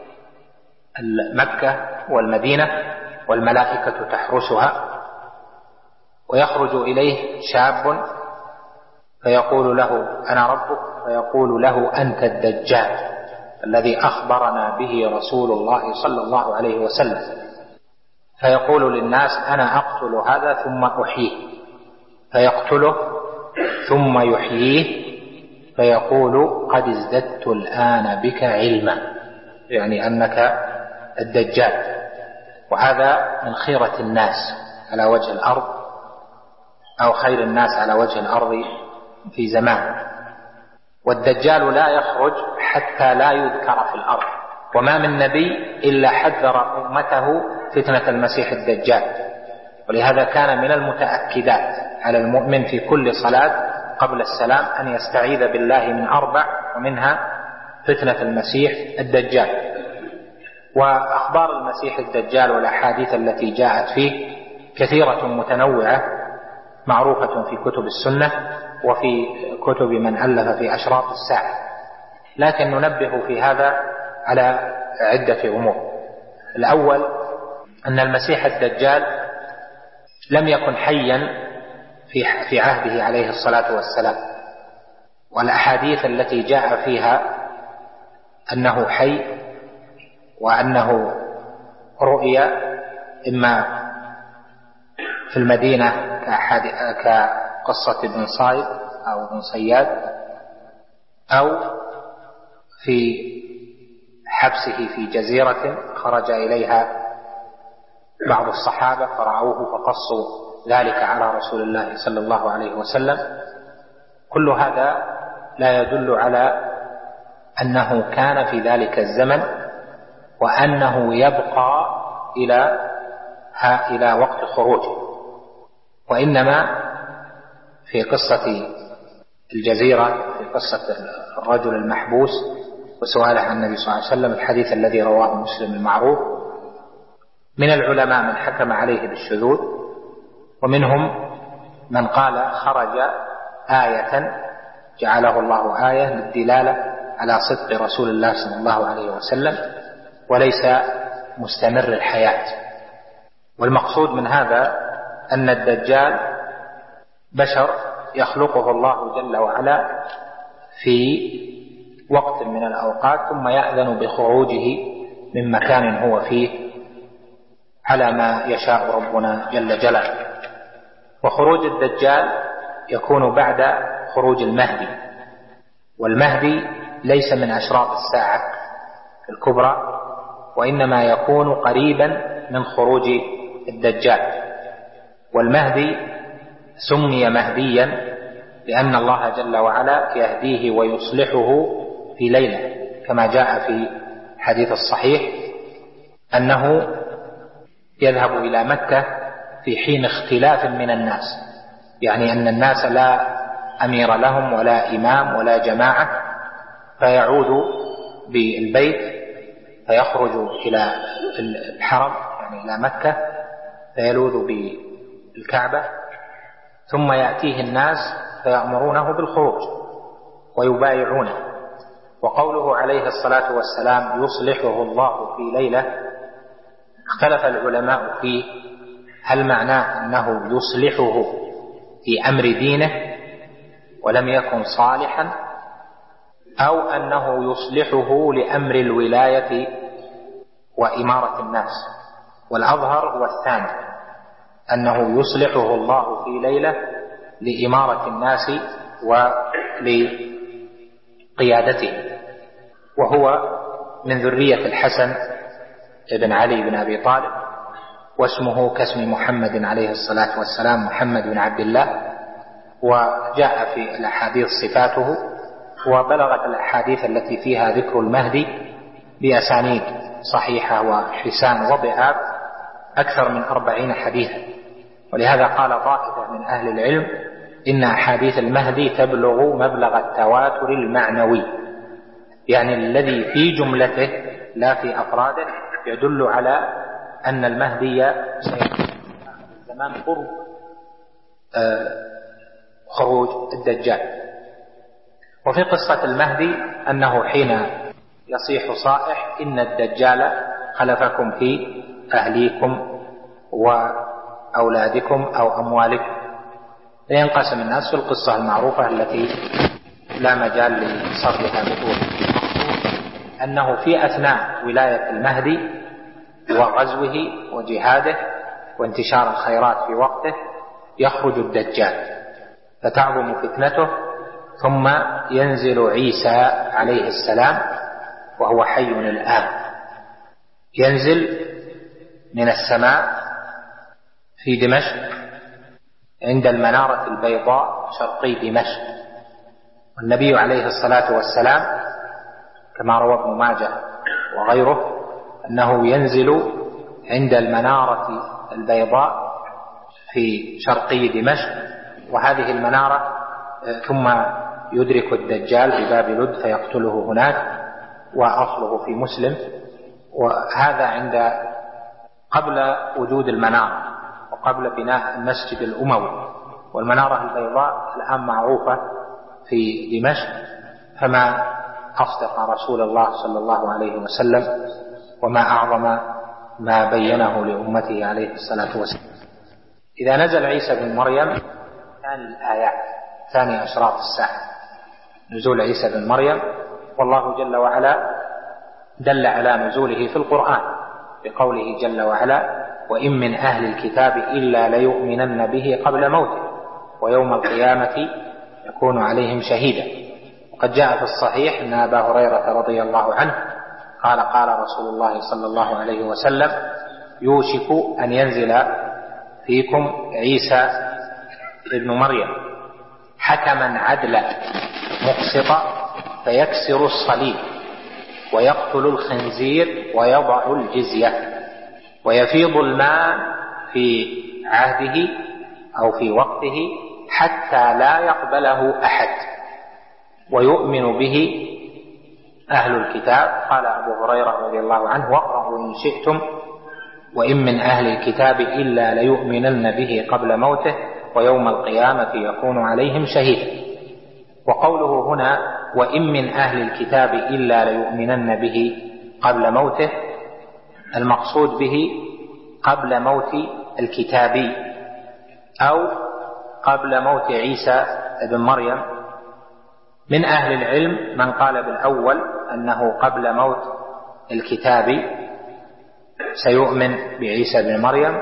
مكة والمدينة والملائكة تحرسها، ويخرج إليه شاب فيقول له أنا ربك، فيقول له أنت الدجال الذي أخبرنا به رسول الله صلى الله عليه وسلم، فيقول للناس أنا أقتل هذا ثم أحييه، فيقتله ثم يحييه، فيقول قد ازددت الآن بك علما، يعني أنك الدجال. وهذا من خيرة الناس على وجه الأرض أو خير الناس على وجه الأرض في زمان، والدجال لا يخرج حتى لا يذكر في الأرض، وما من نبي إلا حذر أمته فتنة المسيح الدجال، ولهذا كان من المتأكدات على المؤمن في كل صلاة قبل السلام أن يستعيذ بالله من أربع، ومنها فتنة المسيح الدجال. وأخبار المسيح الدجال والأحاديث التي جاءت فيه كثيرة متنوعة معروفة في كتب السنة وفي كتب من ألف في أشراط الساعة، لكن ننبه في هذا على عدة أمور. الأول أن المسيح الدجال لم يكن حيا في عهده عليه الصلاة والسلام، والأحاديث التي جاء فيها أنه حي وأنه رؤيا إما في المدينة كقصة ابن صايد أو ابن صياد، أو في حبسه في جزيرة خرج إليها بعض الصحابة فرعوه فقصوا ذلك على رسول الله صلى الله عليه وسلم. كل هذا لا يدل على أنه كان في ذلك الزمن وأنه يبقى إلى إلى وقت خروجه، وإنما في قصة الجزيرة، في قصة الرجل المحبوس وسؤاله عن النبي صلى الله عليه وسلم، الحديث الذي رواه مسلم المعروف، من العلماء من حكم عليه بالشذوذ، ومنهم من قال خرج آية جعله الله آية للدلالة على صدق رسول الله صلى الله عليه وسلم وليس مستمر الحياة. والمقصود من هذا أن الدجال بشر يخلقه الله جل وعلا في وقت من الأوقات ثم يأذن بخروجه من مكان هو فيه على ما يشاء ربنا جل جلاله. وخروج الدجال يكون بعد خروج المهدي، والمهدي ليس من أشراط الساعة الكبرى، وإنما يكون قريبا من خروج الدجال، والمهدي سمي مهديا لأن الله جل وعلا يهديه ويصلحه في ليلة، كما جاء في الحديث الصحيح أنه يذهب إلى مكة في حين اختلاف من الناس، يعني أن الناس لا أمير لهم ولا إمام ولا جماعة، فيعود بالبيت فيخرج إلى الحرم يعني إلى مكة فيلوذ بالكعبة، ثم يأتيه الناس فيأمرونه بالخروج ويبايعونه. وقوله عليه الصلاة والسلام يصلحه الله في ليلة، اختلف العلماء فيه هل معناه أنه يصلحه في أمر دينه ولم يكن صالحا، أو أنه يصلحه لأمر الولاية وإمارة الناس. والأظهر هو الثاني، أنه يصلحه الله في ليلة لإمارة الناس ولقيادته، وهو من ذرية الحسن بن علي بن أبي طالب، واسمه كاسم محمد عليه الصلاة والسلام محمد بن عبد الله، وجاء في الأحاديث صفاته، وبلغت الأحاديث التي فيها ذكر المهدي بأسانيد صحيحة وحسان وضعاف أكثر من أربعين حديثا. ولهذا قال طائفة من أهل العلم إن أحاديث المهدي تبلغ مبلغ التواتر المعنوي، يعني الذي في جملته لا في أفراده يدل على أن المهدي سيكون في زمان قرب خروج الدجال. وفي قصة المهدي أنه حين يصيح صائح إن الدجال خلفكم في أهليكم وأولادكم أو أموالكم، فينقسم الناس في القصة المعروفة التي لا مجال لصرفها بطول. أنه في أثناء ولاية المهدي وغزوه وجهاده وانتشار الخيرات في وقته يخرج الدجال فتعظم فتنته، ثم ينزل عيسى عليه السلام وهو حي الآن، ينزل من السماء في دمشق عند المنارة البيضاء شرقي دمشق. والنبي عليه الصلاة والسلام كما روى ابن ماجه وغيره أنه ينزل عند المنارة البيضاء في شرقي دمشق، وهذه المنارة ثم يدرك الدجال بباب لد فيقتله هناك، وأصله في مسلم. وهذا عند قبل وجود المنارة وقبل بناء المسجد الأموي، والمنارة البيضاء الآن معروفة في دمشق، فما أصدق رسول الله صلى الله عليه وسلم وما أعظم ما بينه لأمته عليه الصلاة والسلام. إذا نزل عيسى بن مريم ثاني الآيات ثاني أشراط الساعة نزول عيسى بن مريم، والله جل وعلا دل على نزوله في القرآن بقوله جل وعلا وإن من أهل الكتاب إلا ليؤمنن به قبل موته ويوم القيامة يكون عليهم شهيدا. وقد جاء في الصحيح أن أبا هريرة رضي الله عنه قال قال رسول الله صلى الله عليه وسلم يوشك أن ينزل فيكم عيسى ابن مريم حكما عدلا مقسطا فيكسر الصليب ويقتل الخنزير ويضع الجزية ويفيض الماء في عهده أو في وقته حتى لا يقبله أحد ويؤمن به أهل الكتاب. قال أبو هريرة رضي الله عنه واقرأوا إن شئتم وإن من أهل الكتاب إلا ليؤمنن به قبل موته ويوم القيامة يكون عليهم شهيدا. وقوله هنا وإن من أهل الكتاب إلا ليؤمنن به قبل موته، المقصود به قبل موت الكتابي أو قبل موت عيسى بن مريم. من أهل العلم من قال بالأول أنه قبل موت الكتابي سيؤمن بعيسى بن مريم،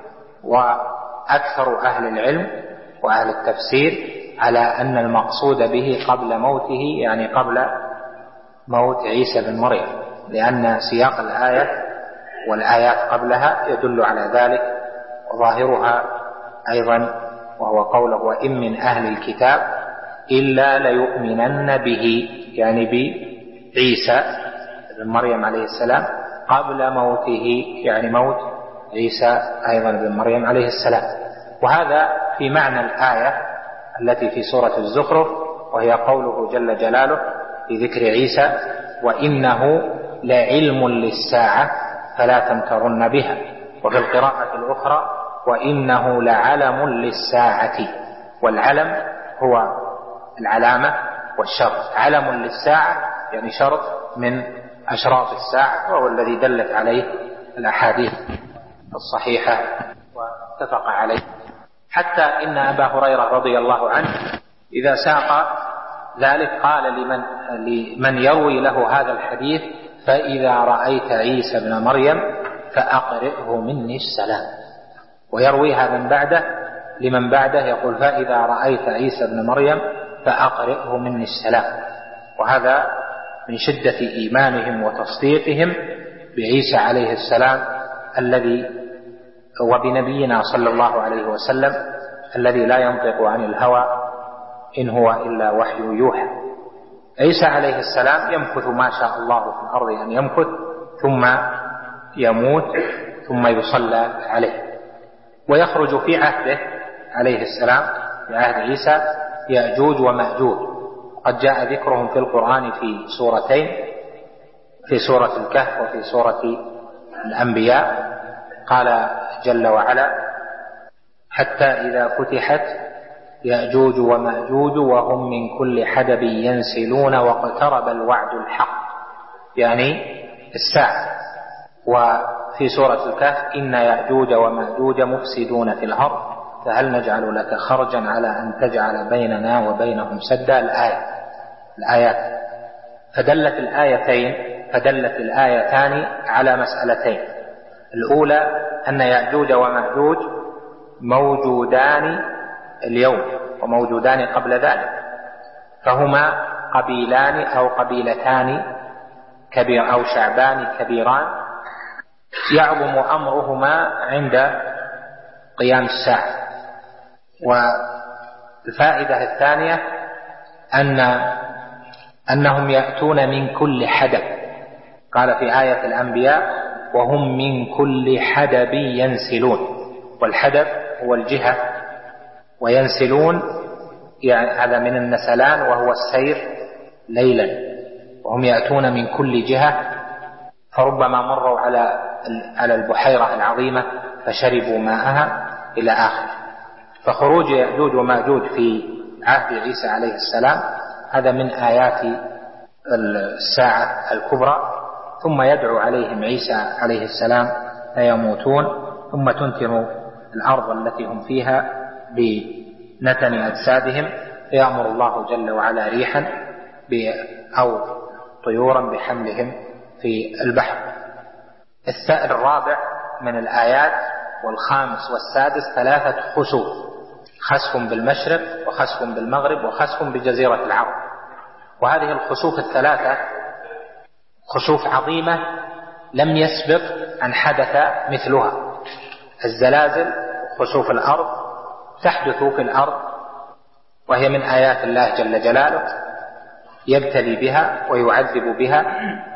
وأكثر أهل العلم وأهل التفسير على أن المقصود به قبل موته يعني قبل موت عيسى بن مريم، لأن سياق الآية والآيات قبلها يدل على ذلك، وظاهرها أيضا، وهو قوله وإن من أهل الكتاب إلا ليؤمنن به، يعني بعيسى بن مريم عليه السلام قبل موته، يعني موت عيسى أيضا بن مريم عليه السلام. وهذا في معنى الآية التي في سورة الزخرف، وهي قوله جل جلاله في ذكر عيسى وإنه لعلم للساعة فلا تمترن بها. وفي القراءة الأخرى وإنه لعلم للساعة، والعلم هو العلامة والشرط، علم للساعة يعني شرط من أشراط الساعة، وهو الذي دلت عليه الأحاديث الصحيحة واتفق عليه. حتى إن أبا هريرة رضي الله عنه إذا ساق ذلك قال لمن, لمن يروي له هذا الحديث فإذا رأيت عيسى بن مريم فأقرئه مني السلام. ويروي هذا من بعده لمن بعده يقول فإذا رأيت عيسى بن مريم فأقرئه مني السلام. وهذا من شدة إيمانهم وتصديقهم بعيسى عليه السلام الذي وبنبينا صلى الله عليه وسلم الذي لا ينطق عن الهوى إن هو إلا وحي يوحى. عيسى عليه السلام يمكث ما شاء الله في الأرض أن يمكث، ثم يموت ثم يصلى عليه. ويخرج في عهده عليه السلام، في عهد عيسى، يأجوج ومأجوج. قد جاء ذكرهم في القرآن في سورتين، في سورة الكهف وفي سورة الأنبياء. قال جل وعلا حتى إذا فتحت يأجوج ومأجوج وهم من كل حدب ينسلون واقترب الوعد الحق، يعني الساعة. وفي سورة الكهف إن يأجوج ومأجوج مفسدون في الأرض فهل نجعل لك خرجا على أن تجعل بيننا وبينهم سدا. الآية الآيات فدلت الآيتين فدلت الآيتان على مسألتين. الأولى أن يأجوج ومأجوج موجودان اليوم وموجودان قبل ذلك، فهما قبيلان أو قبيلتان كبير أو شعبان كبيران يعظم أمرهما عند قيام الساعة. والفائدة الثانية أن أنهم يأتون من كل حدب. قال في آية الأنبياء وهم من كل حدب ينسلون، والحدب هو الجهة، وينسلون يعني هذا من النسلان وهو السير ليلا. وهم يأتون من كل جهة، فربما مروا على على البحيرة العظيمة فشربوا ماءها إلى آخر. فخروج يأجوج وماجوج في عهد عيسى عليه السلام هذا من آيات الساعة الكبرى. ثم يدعو عليهم عيسى عليه السلام فيموتون، ثم تنتن الأرض التي هم فيها بنتن أجسادهم، فيأمر الله جل وعلا ريحا أو طيورا بحملهم في البحر. السائل الرابع من الآيات والخامس والسادس ثلاثة خسوف: خسف بالمشرق وخسف بالمغرب وخسف بجزيرة العرب. وهذه الخسوف الثلاثة خسوف عظيمة لم يسبق أن حدث مثلها. الزلازل خسوف الأرض تحدث في الأرض، وهي من آيات الله جل جلاله يبتلي بها ويعذب بها،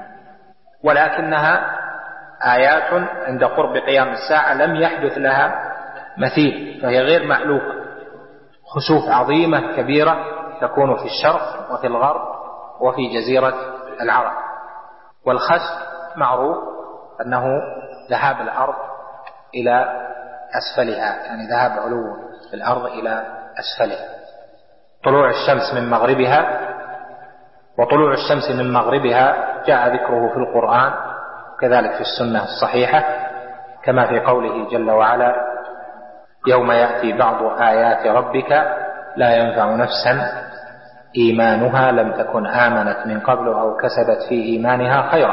ولكنها آيات عند قرب قيام الساعة لم يحدث لها مثيل، فهي غير مألوفة. خسوف عظيمة كبيرة تكون في الشرق وفي الغرب وفي جزيرة العرب. والخسف معروف أنه ذهاب الأرض إلى أسفلها، يعني ذهاب علو الأرض إلى أسفلها. طلوع الشمس من مغربها، وطلوع الشمس من مغربها جاء ذكره في القرآن كذلك في السنة الصحيحة، كما في قوله جل وعلا يوم يأتي بعض آيات ربك لا ينفع نفسا إيمانها لم تكن آمنت من قبل أو كسبت في إيمانها خيرا.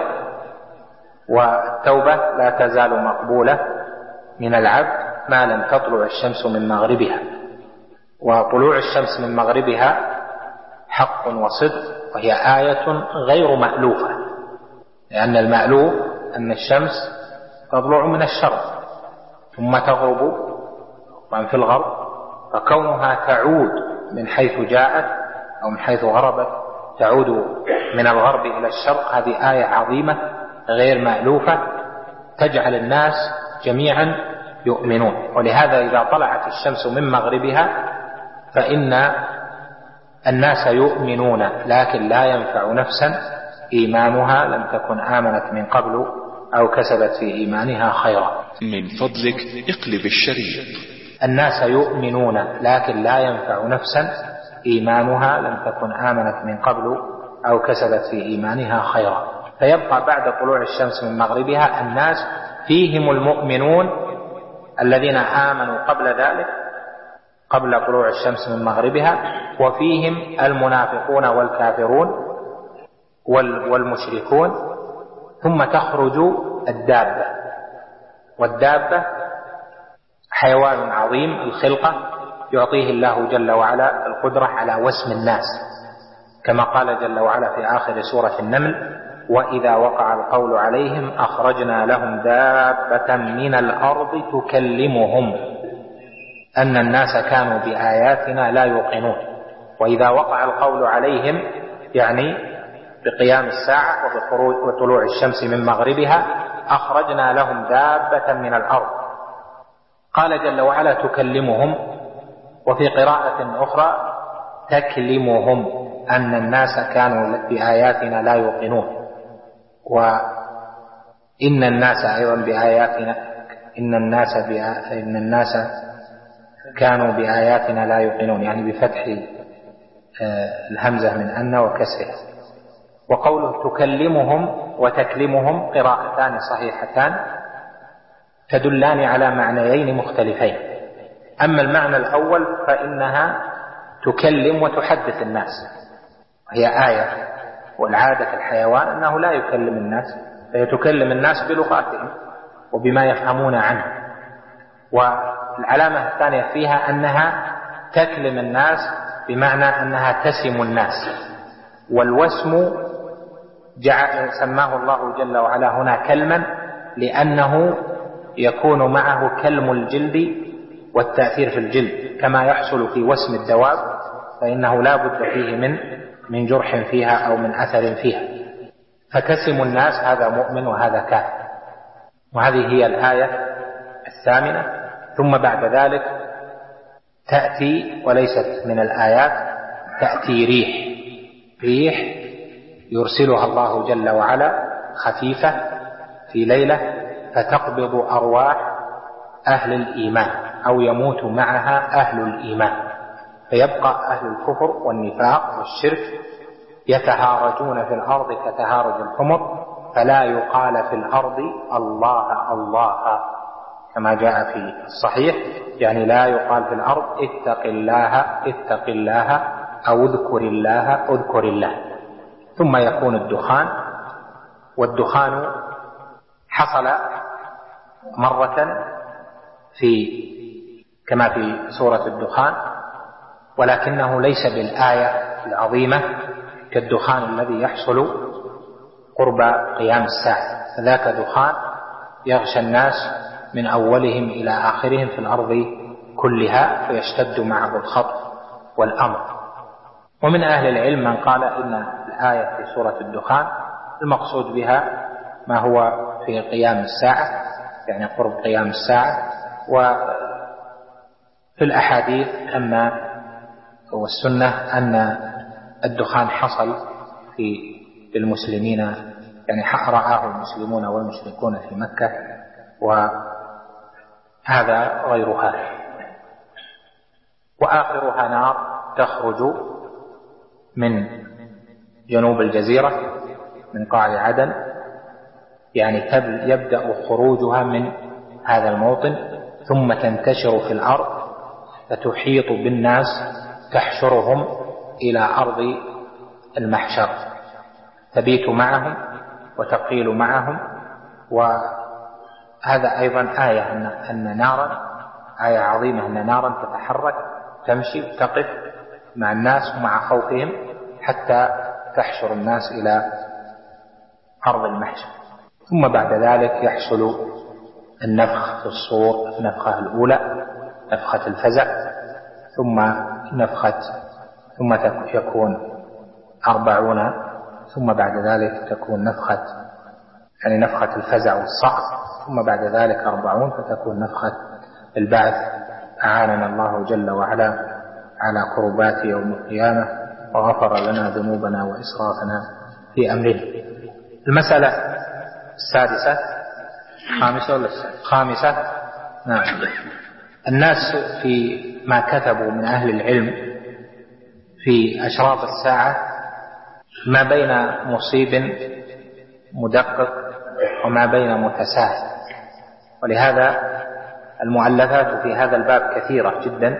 والتوبة لا تزال مقبولة من العبد ما لم تطلع الشمس من مغربها. وطلوع الشمس من مغربها حق وصدق، وهي آية غير مألوفة، لأن المألوف أن الشمس تطلع من الشرق ثم تغرب وأن في الغرب، فكونها تعود من حيث جاءت أو من حيث غربت تعود من الغرب إلى الشرق، هذه آية عظيمة غير مألوفة تجعل الناس جميعا يؤمنون. ولهذا إذا طلعت الشمس من مغربها فإن الناس يؤمنون، لكن لا ينفع نفسا إيمانها لم تكن آمنت من قبل أو كسبت في إيمانها خيرا. من فضلك اقلب الشريط. الناس يؤمنون لكن لا ينفع نفسا إيمانها لم تكن آمنت من قبل أو كسبت في إيمانها خيرا. فيبقى بعد طلوع الشمس من مغربها الناس فيهم المؤمنون الذين آمنوا قبل ذلك قبل طلوع الشمس من مغربها، وفيهم المنافقون والكافرون والمشركون، ثم تخرج الدابة. والدابة حيوان عظيم الخلقة يعطيه الله جل وعلا القدرة على وسم الناس، كما قال جل وعلا في آخر سورة النمل: وإذا وقع القول عليهم أخرجنا لهم دابة من الأرض تكلمهم أن الناس كانوا بآياتنا لا يوقنون. وإذا وقع القول عليهم يعني بقيام الساعة وطلوع الشمس من مغربها أخرجنا لهم دابة من الأرض. قال جل وعلا تكلمهم، وفي قراءة أخرى تكلمهم أن الناس كانوا بآياتنا لا يوقنون. وإن الناس أيضا بآياتنا إن الناس إن الناس كانوا بآياتنا لا يوقنون، يعني بفتح الهمزة من أن وكسرها. وقوله تكلمهم وتكلمهم قراءتان صحيحتان تدلان على معنيين مختلفين. أما المعنى الأول فإنها تكلم وتحدث الناس، وهي آية، والعادة الحيوان أنه لا يكلم الناس، فهي تكلم الناس بلغاتهم وبما يفهمون عنه. والعلامة الثانية فيها أنها تكلم الناس بمعنى أنها تسم الناس. والوسم جعل سماه الله جل وعلا هنا كلما لأنه يكون معه كلم الجلد والتأثير في الجلد، كما يحصل في وسم الدواب فإنه لا بد فيه من من جرح فيها أو من أثر فيها. فتسم الناس هذا مؤمن وهذا كافر. وهذه هي الآية الثامنة. ثم بعد ذلك تأتي، وليست من الآيات، تأتي ريح ريح يرسلها الله جل وعلا خفيفة في ليلة فتقبض أرواح أهل الإيمان، أو يموت معها أهل الإيمان، فيبقى أهل الكفر والنفاق والشرك يتهارجون في الأرض كتهارج الحمر، فلا يقال في الأرض الله الله كما جاء في الصحيح، يعني لا يقال في الأرض اتق الله اتق الله أو اذكر الله اذكر الله. ثم يكون الدخان، والدخان حصل مرة في كما في سورة الدخان، ولكنه ليس بالآية العظيمة كالدخان الذي يحصل قرب قيام الساعة، فذاك دخان يغشى الناس من أولهم إلى آخرهم في الأرض كلها، فيشتد معه الخطر والأمر. ومن أهل العلم من قال إن الآية في سورة الدخان المقصود بها ما هو في قيام الساعة، يعني قرب قيام الساعة. وفي الأحاديث أن والسنة أن الدخان حصل في المسلمين، يعني رآه المسلمون والمشركون في مكة، وهذا غيرها. وآخرها نار تخرج من جنوب الجزيرة من قاع عدن، يعني يبدأ خروجها من هذا الموطن ثم تنتشر في الأرض فتحيط بالناس تحشرهم إلى أرض المحشر، تبيت معهم وتقيل معهم. وهذا أيضا آية أن نارا آية عظيمة أن نارا تتحرك تمشي تقف مع الناس ومع خوفهم حتى تحشر الناس إلى أرض المحشر. ثم بعد ذلك يحصل النفخ في الصور، النفخة الأولى، نفخة الفزع، ثم نفخة ثم يكون أربعون، ثم بعد ذلك تكون نفخة يعني نفخة الفزع والصعق، ثم بعد ذلك أربعون فتكون نفخة البعث. أعاننا الله جل وعلا على كربات يوم القيامة وغفر لنا ذنوبنا وإسرافنا في أمرنا. المسألة السادسة خامسة ولا خامسة نعم. الناس في ما كتبوا من أهل العلم في أشراط الساعة ما بين مصيب مدقق وما بين متساهل، ولهذا المؤلفات في هذا الباب كثيرة جدا،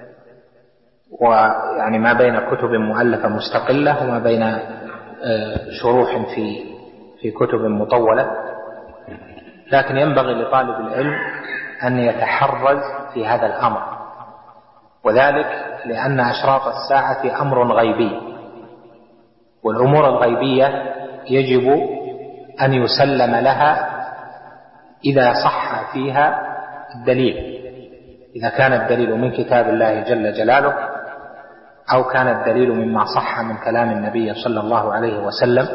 ويعني ما بين كتب مؤلفة مستقلة وما بين شروح في في كتب مطولة. لكن ينبغي لطالب العلم أن يتحرز في هذا الأمر، وذلك لأن أشراط الساعة أمر غيبي، والأمور الغيبية يجب أن يسلم لها إذا صح فيها الدليل، إذا كان الدليل من كتاب الله جل جلاله أو كان الدليل مما صح من كلام النبي صلى الله عليه وسلم،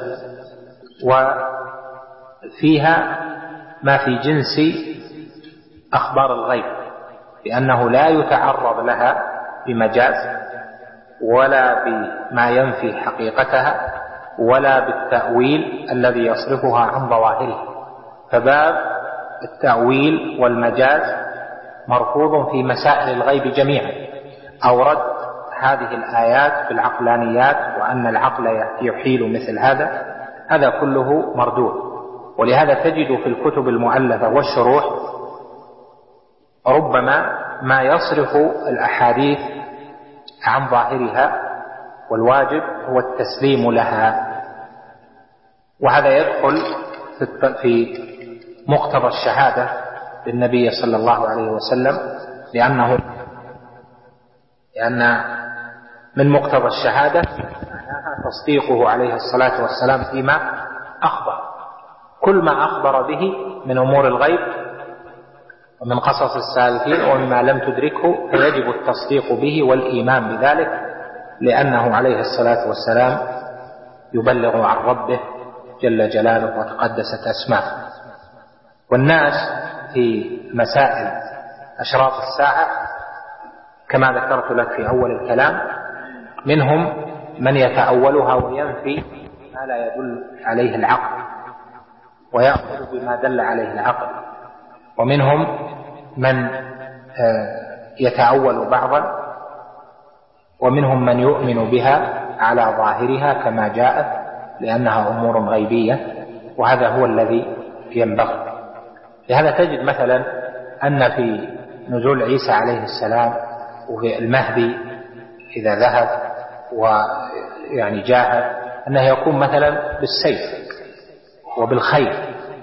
وفيها ما في جنس أخبار الغيب، لأنه لا يتعرض لها بمجاز ولا بما ينفي حقيقتها ولا بالتأويل الذي يصرفها عن ظواهره. فباب التأويل والمجاز مرفوض في مسائل الغيب جميعا، أو رد هذه الآيات بالعقلانيات وأن العقل يحيل مثل هذا، هذا كله مردود. ولهذا تجد في الكتب المؤلفة والشروح ربما ما يصرف الأحاديث عن ظاهرها، والواجب هو التسليم لها. وهذا يدخل في مقتضى الشهادة للنبي صلى الله عليه وسلم، لأنه لأن من مقتضى الشهادة تصديقه عليه الصلاة والسلام فيما أخبر. كل ما أخبر به من أمور الغيب ومن قصص السالفين ومما لم تدركه فيجب التصديق به والإيمان بذلك، لأنه عليه الصلاة والسلام يبلغ عن ربه جل جلاله وتقدست أسماءه. والناس في مسائل أشراط الساعة كما ذكرت لك في أول الكلام منهم من يتأولها وينفي ما لا يدل عليه العقل ويأخذ بما دل عليه العقل، ومنهم من يتأول بعضا، ومنهم من يؤمن بها على ظاهرها كما جاءت لأنها أمور غيبية، وهذا هو الذي ينبغي. لهذا تجد مثلا أن في نزول عيسى عليه السلام وفي المهدي إذا ذهب ويعني جاهد أنه يكون مثلا بالسيف وبالخيل،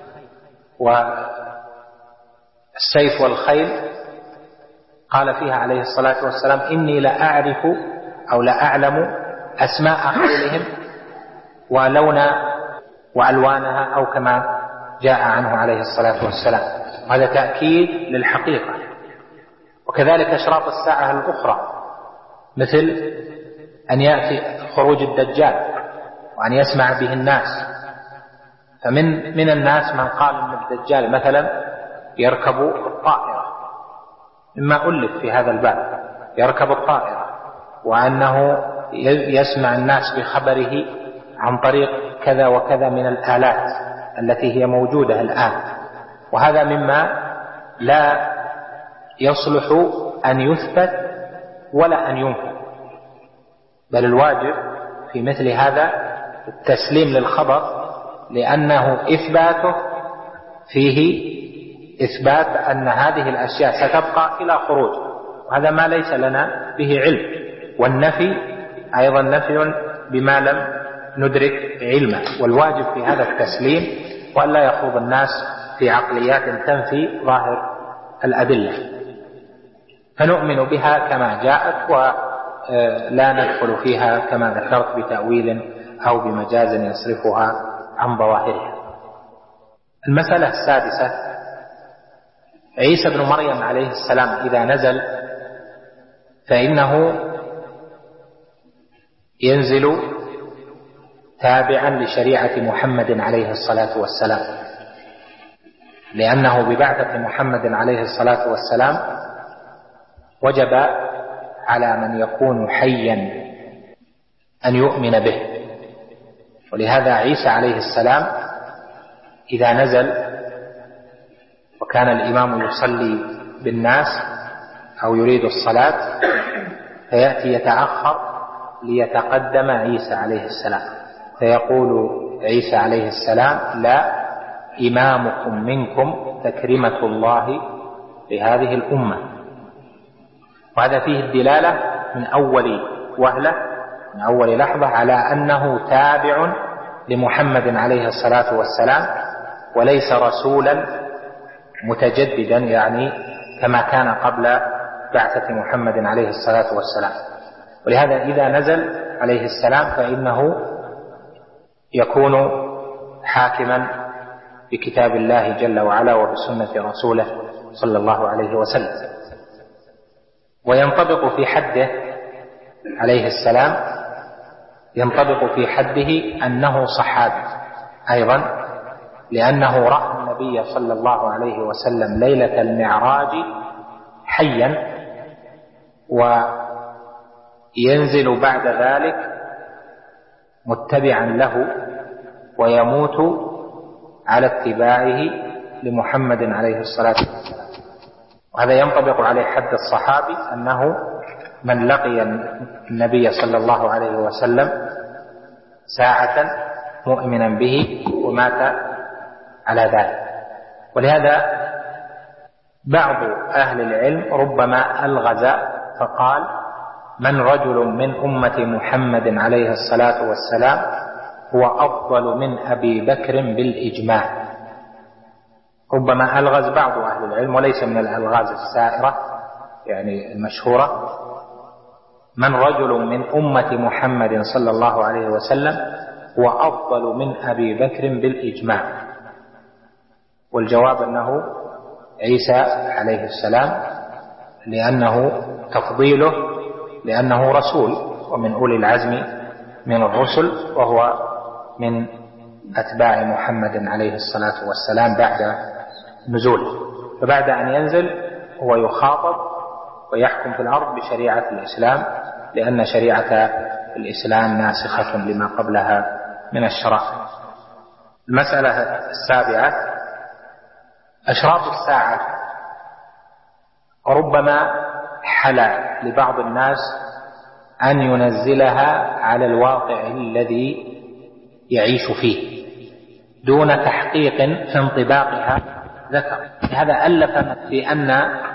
والسيف والخيل قال فيها عليه الصلاة والسلام إني لا أعرف أو لا أعلم أسماء خيلهم ولون وألوانها، أو كما جاء عنه عليه الصلاة والسلام. هذا تأكيد للحقيقة. وكذلك أشراط الساعة الأخرى مثل أن يأتي خروج الدجال وأن يسمع به الناس. فمن من الناس من قال أن الدجال مثلا يركب الطائرة، مما ألف في هذا الباب يركب الطائرة، وأنه يسمع الناس بخبره عن طريق كذا وكذا من الآلات التي هي موجودة الآن. وهذا مما لا يصلح أن يثبت ولا أن ينفى، بل الواجب في مثل هذا التسليم للخبر، لأنه إثباته فيه إثبات أن هذه الأشياء ستبقى إلى خروج، وهذا ما ليس لنا به علم. والنفي أيضا نفي بما لم ندرك علمه، والواجب في هذا التسليم وأن لا يخوض الناس في عقليات تنفي ظاهر الأدلة، فنؤمن بها كما جاءت ولا ندخل فيها كما ذكرت بتأويل أو بمجاز يصرفها عن ظواهرها. المسألة السادسة: عيسى بن مريم عليه السلام إذا نزل فإنه ينزل تابعا لشريعة محمد عليه الصلاة والسلام، لأنه ببعثة محمد عليه الصلاة والسلام وجب على من يكون حيا أن يؤمن به. ولهذا عيسى عليه السلام إذا نزل وكان الإمام يصلي بالناس أو يريد الصلاة فيأتي يتأخر ليتقدم عيسى عليه السلام، فيقول عيسى عليه السلام: لا، إمامكم منكم تكرمة الله لهذه الأمة. وهذا فيه الدلالة من أول وهلة، من أول لحظة، على أنه تابع لمحمد عليه الصلاة والسلام وليس رسولا متجددا يعني كما كان قبل بعثة محمد عليه الصلاة والسلام. ولهذا إذا نزل عليه السلام فإنه يكون حاكما بكتاب الله جل وعلا وبسنة رسوله صلى الله عليه وسلم. وينطبق في حده عليه السلام ينطبق في حده أنه صحابي أيضا، لأنه رأى النبي صلى الله عليه وسلم ليلة المعراج حيا، وينزل بعد ذلك متبعا له ويموت على اتباعه لمحمد عليه الصلاة والسلام. وهذا ينطبق عليه حد الصحابي، أنه من لقي النبي صلى الله عليه وسلم ساعة مؤمنا به ومات على ذلك. ولهذا بعض أهل العلم ربما ألغز فقال: من رجل من أمة محمد عليه الصلاة والسلام هو أفضل من أبي بكر بالإجماع. ربما ألغز بعض أهل العلم، وليس من الألغاز السائرة يعني المشهورة: من رجل من أمة محمد صلى الله عليه وسلم هو أفضل من أبي بكر بالإجماع. والجواب أنه عيسى عليه السلام، لأنه تفضيله لأنه رسول ومن أولي العزم من الرسل، وهو من أتباع محمد عليه الصلاة والسلام بعد نزوله. فبعد أن ينزل هو يخاطب ويحكم في الأرض بشريعة الإسلام، لأن شريعة الإسلام ناسخة لما قبلها من الشرائع. المسألة السابعة: أشراط الساعة ربما حلا لبعض الناس أن ينزلها على الواقع الذي يعيش فيه دون تحقيق في انطباقها ذكر. هذا ألف في أن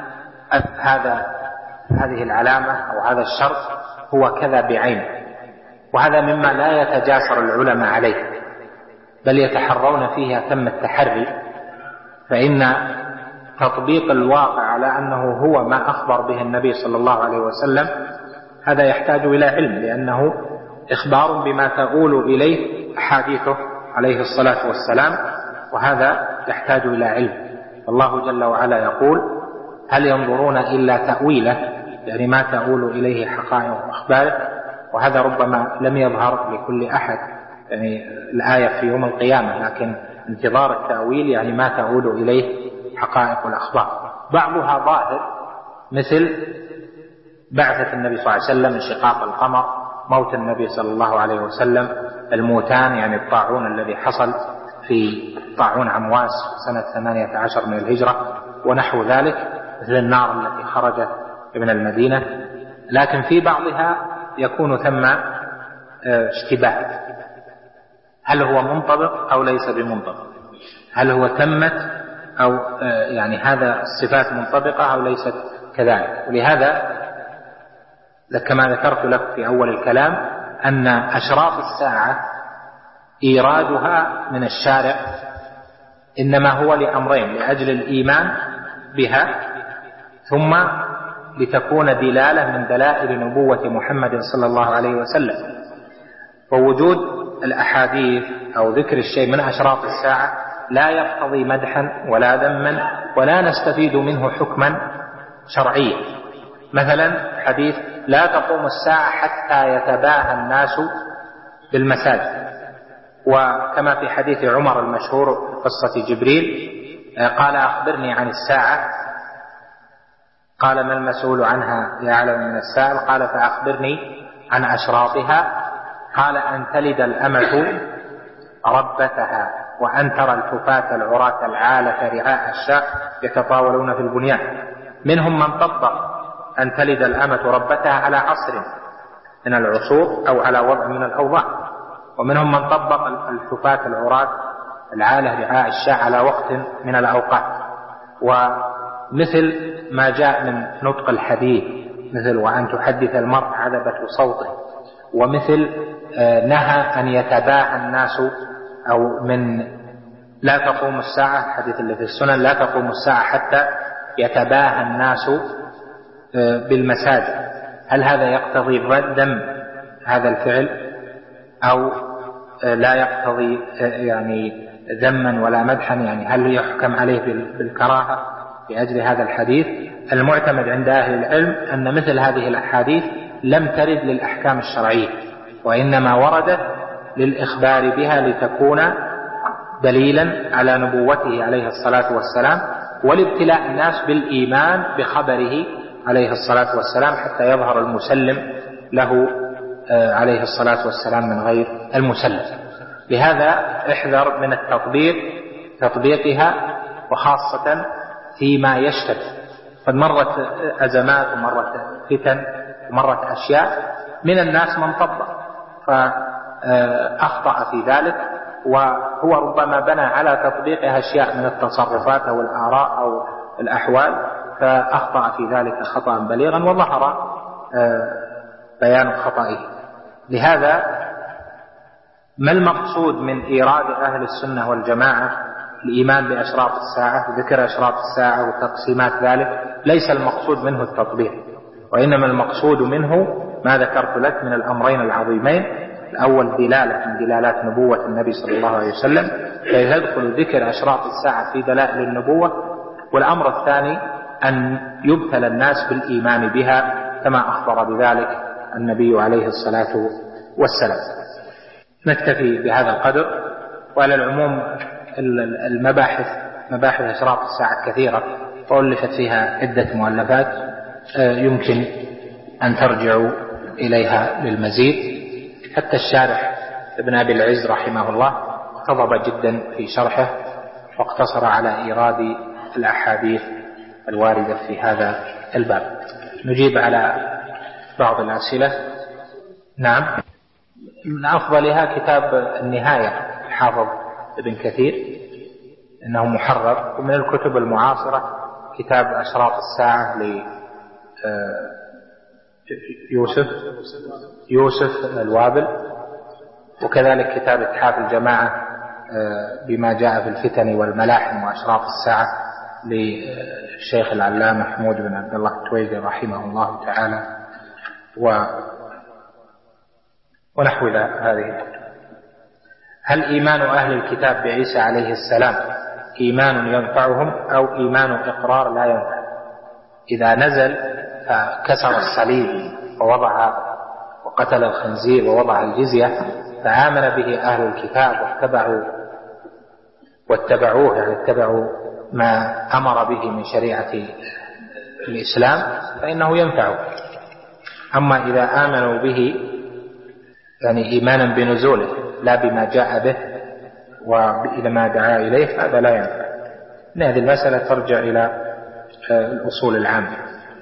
هذا هذه العلامة أو هذا الشرط هو كذا بعين، وهذا مما لا يتجاسر العلماء عليه، بل يتحرون فيه أتم التحري. فإن تطبيق الواقع على أنه هو ما أخبر به النبي صلى الله عليه وسلم هذا يحتاج إلى علم، لأنه إخبار بما تقول إليه أحاديثه عليه الصلاة والسلام، وهذا يحتاج إلى علم. الله جل وعلا يقول: هل ينظرون إلا تأويله، يعني ما تقول إليه حقائق أخباره. وهذا ربما لم يظهر لكل أحد، يعني الآية في يوم القيامة، لكن انتظار التأويل يعني ما تقول إليه حقائق الأخبار. بعضها ظاهر، مثل بعثة النبي صلى الله عليه وسلم، انشقاق القمر، موت النبي صلى الله عليه وسلم، الموتان يعني الطاعون الذي حصل في طاعون عمواس سنة ثمانية عشر من الهجرة ونحو ذلك، مثل النار التي خرجت من المدينة. لكن في بعضها يكون ثم اشتباه، هل هو منطبق أو ليس بمنطبق، هل هو تمت أو يعني هذا الصفات منطبقة أو ليست كذلك. ولهذا كما ذكرت لك في أول الكلام أن أشراط الساعة إيرادها من الشارع إنما هو لأمرين: لأجل الإيمان بها، ثم لتكون دلالة من دلائل نبوة محمد صلى الله عليه وسلم. ووجود الأحاديث أو ذكر الشيء من أشراط الساعة لا يقتضي مدحا ولا ذما، ولا نستفيد منه حكما شرعيا، مثلا حديث لا تقوم الساعة حتى يتباهى الناس بالمساجد، وكما في حديث عمر المشهور في قصة جبريل قال أخبرني عن الساعة، قال ما المسؤول عنها يعلم من السائل، قال فأخبرني عن أشراطها، قال أن تلد الأمة ربتها وأن ترى الحفاة العراة العالة رعاء الشاء يتطاولون في البنيان. منهم من طبق أن تلد الأمة ربتها على عصر من العصور أو على وضع من الأوضاع، ومنهم من طبق الحفاة العراة العالة رعاء الشاء على وقت من الأوقات. ومثل ما جاء من نطق الحديث مثل وأن تحدث المرء عذبة صوته، ومثل نهى أن يتباهى الناس، أو من لا تقوم الساعة حديث اللي في السنن لا تقوم الساعة حتى يتباهى الناس بالمساجد. هل هذا يقتضي ذم هذا الفعل أو لا يقتضي يعني ذما ولا مدحا؟ يعني هل يحكم عليه بالكراهة لأجل هذا الحديث؟ المعتمد عند أهل العلم أن مثل هذه الأحاديث لم ترد للأحكام الشرعية، وإنما وردت للإخبار بها لتكون دليلا على نبوته عليه الصلاة والسلام، ولابتلاء الناس بالإيمان بخبره عليه الصلاة والسلام حتى يظهر المسلم له عليه الصلاة والسلام من غير المسلم. لهذا احذر من التطبيق تطبيقها، وخاصة فيما يشتبه. قد مرت أزمات ومرت فتن ومرت أشياء من الناس من طبق فأخطأ في ذلك، وهو ربما بنى على تطبيقها أشياء من التصرفات أو الآراء أو الأحوال، فأخطأ في ذلك خطأ بليغا وظهر بيان خطئه. لهذا ما المقصود من إيراد أهل السنة والجماعة الإيمان بأشراط الساعة وذكر أشراط الساعة وتقسيمات ذلك؟ ليس المقصود منه التطبيق، وإنما المقصود منه ما ذكرت لك من الأمرين العظيمين. الأول دلالة من دلالات نبوة النبي صلى الله عليه وسلم، فيدخل ذكر أشراط الساعة في دلائل النبوة. والأمر الثاني أن يبتلى الناس بالإيمان بها كما أخبر بذلك النبي عليه الصلاة والسلام. نكتفي بهذا القدر. وعلى العموم المباحث مباحث أشراط الساعة كثيرة وألفت فيها عدة مؤلفات، يمكن أن ترجعوا إليها للمزيد. حتى الشارح ابن أبي العز رحمه الله اقتضب جدا في شرحه واقتصر على إيراد الأحاديث الواردة في هذا الباب. نجيب على بعض الأسئلة. نعم، من أفضلها كتاب النهاية الحافظ ابن كثير إنه محرر. ومن الكتب المعاصرة كتاب أشراط الساعة ليوسف يوسف الوابل، وكذلك كتاب إتحاف الجماعة بما جاء في الفتن والملاحم وأشراط الساعة للشيخ العلامة محمود بن عبد الله التويجي رحمه الله تعالى، و ونحو هذه. هل إيمان أهل الكتاب بعيسى عليه السلام إيمان ينفعهم أو إيمان إقرار لا ينفع؟ إذا نزل فكسر الصليب ووضع وقتل الخنزير ووضع الجزية فآمن به أهل الكتاب واتبعوا واتبعوه يعني اتبعوا ما أمر به من شريعة الإسلام فإنه ينفعه. أما إذا آمنوا به يعني إيمانا بنزوله لا بما جاء به وإلى ما دعا إليه هذا لا ينفع. هذه المسألة ترجع إلى الأصول العامة.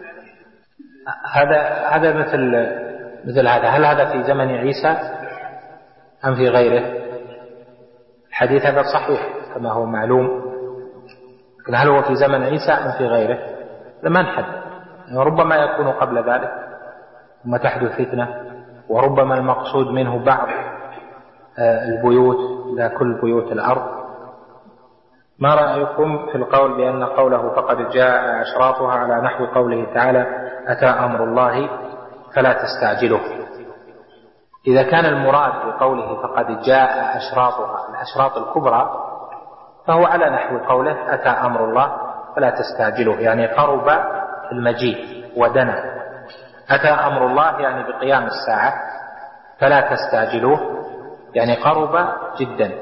هذا هذا مثل مثل هذا. هل هذا في زمن عيسى أم في غيره؟ الحديث هذا صحيح كما هو معلوم، لكن هل هو في زمن عيسى أم في غيره؟ لما نحدد. ربما يكون قبل ذلك ثم تحدث فتنة، وربما المقصود منه بعض البيوت لا كل بيوت الأرض. ما رأيكم في القول بأن قوله فقد جاء أشراطها على نحو قوله تعالى أتى أمر الله فلا تستعجله؟ إذا كان المراد بقوله فقد جاء أشراطها الأشراط الكبرى فهو على نحو قوله أتى أمر الله فلا تستعجله، يعني قرب المجيء ودنا. أتى أمر الله يعني بقيام الساعة فلا تستعجلوه، يعني قرب جدا.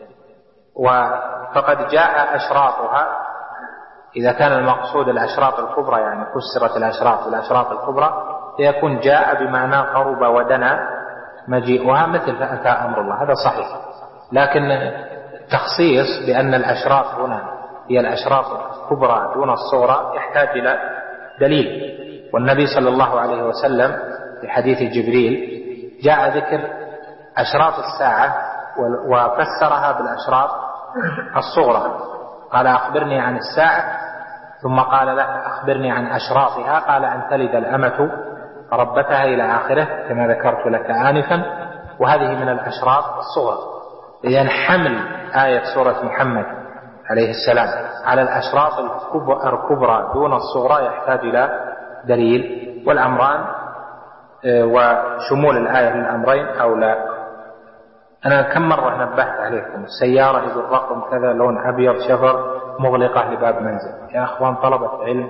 وفقد جاء أشراطها، إذا كان المقصود الأشراط الكبرى يعني فسرت الأشراط بالأشراط الكبرى فيكون جاء بمعنى قرب ودنا مجيئها مثل فأتى أمر الله، هذا صحيح. لكن تخصيص بأن الأشراط هنا هي الأشراط الكبرى دون الصغرى يحتاج إلى دليل. والنبي صلى الله عليه وسلم في حديث جبريل جاء ذكر أشراط الساعة وفسرها بالأشراط الصغرى، قال أخبرني عن الساعة، ثم قال له أخبرني عن أشراطها، قال أن تلد الأمة ربتها إلى آخره كما ذكرت لك آنفا، وهذه من الأشراط الصغرى. إذن حمل آية سورة محمد عليه السلام على الأشراط الكبرى دون الصغرى يحتاج إلى دليل، والأمران وشمول الآية للأمرين أو لا. أنا كم مرة نبهت عليكم السيارة يقول رقم كذا لون أبيض شفر مغلقة لباب منزل. يا أخوان طلبة علم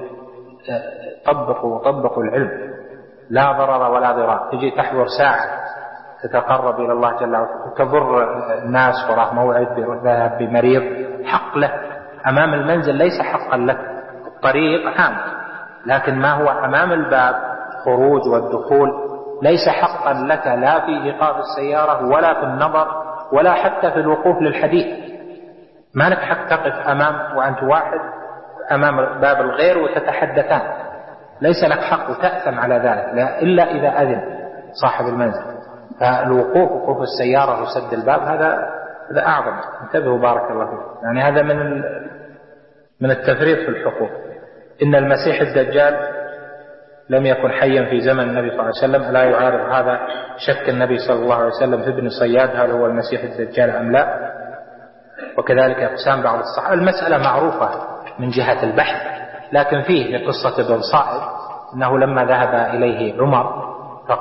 طبقوا طبقوا العلم، لا ضرر ولا ضرار. تجي تحضر ساعة تتقرب إلى الله جل وعلا تضر الناس وراه موعد ذهب بمريض، حق له أمام المنزل ليس حقا لك. الطريق عام، لكن ما هو أمام الباب خروج والدخول ليس حقا لك، لا في إيقاف السيارة ولا في النظر ولا حتى في الوقوف للحديث. ما لك حق تقف أمام وأنت واحد أمام باب الغير وتتحدثان، ليس لك حق وتأثم على ذلك لا إلا إذا أذن صاحب المنزل. فالوقوف وقوف السيارة وسد الباب هذا هذا أعظم. انتبهوا بارك الله فيكم، يعني هذا من من التفريط في الحقوق. إن المسيح الدجال لم يكن حيا في زمن النبي صلى الله عليه وسلم، لا يعارض هذا شك النبي صلى الله عليه وسلم في ابن صياد هل هو المسيح الدجال أم لا، وكذلك أقسام بعض الصحابة. المسألة معروفة من جهة البحث، لكن فيه في قصة ابن صائد أنه لما ذهب إليه عمر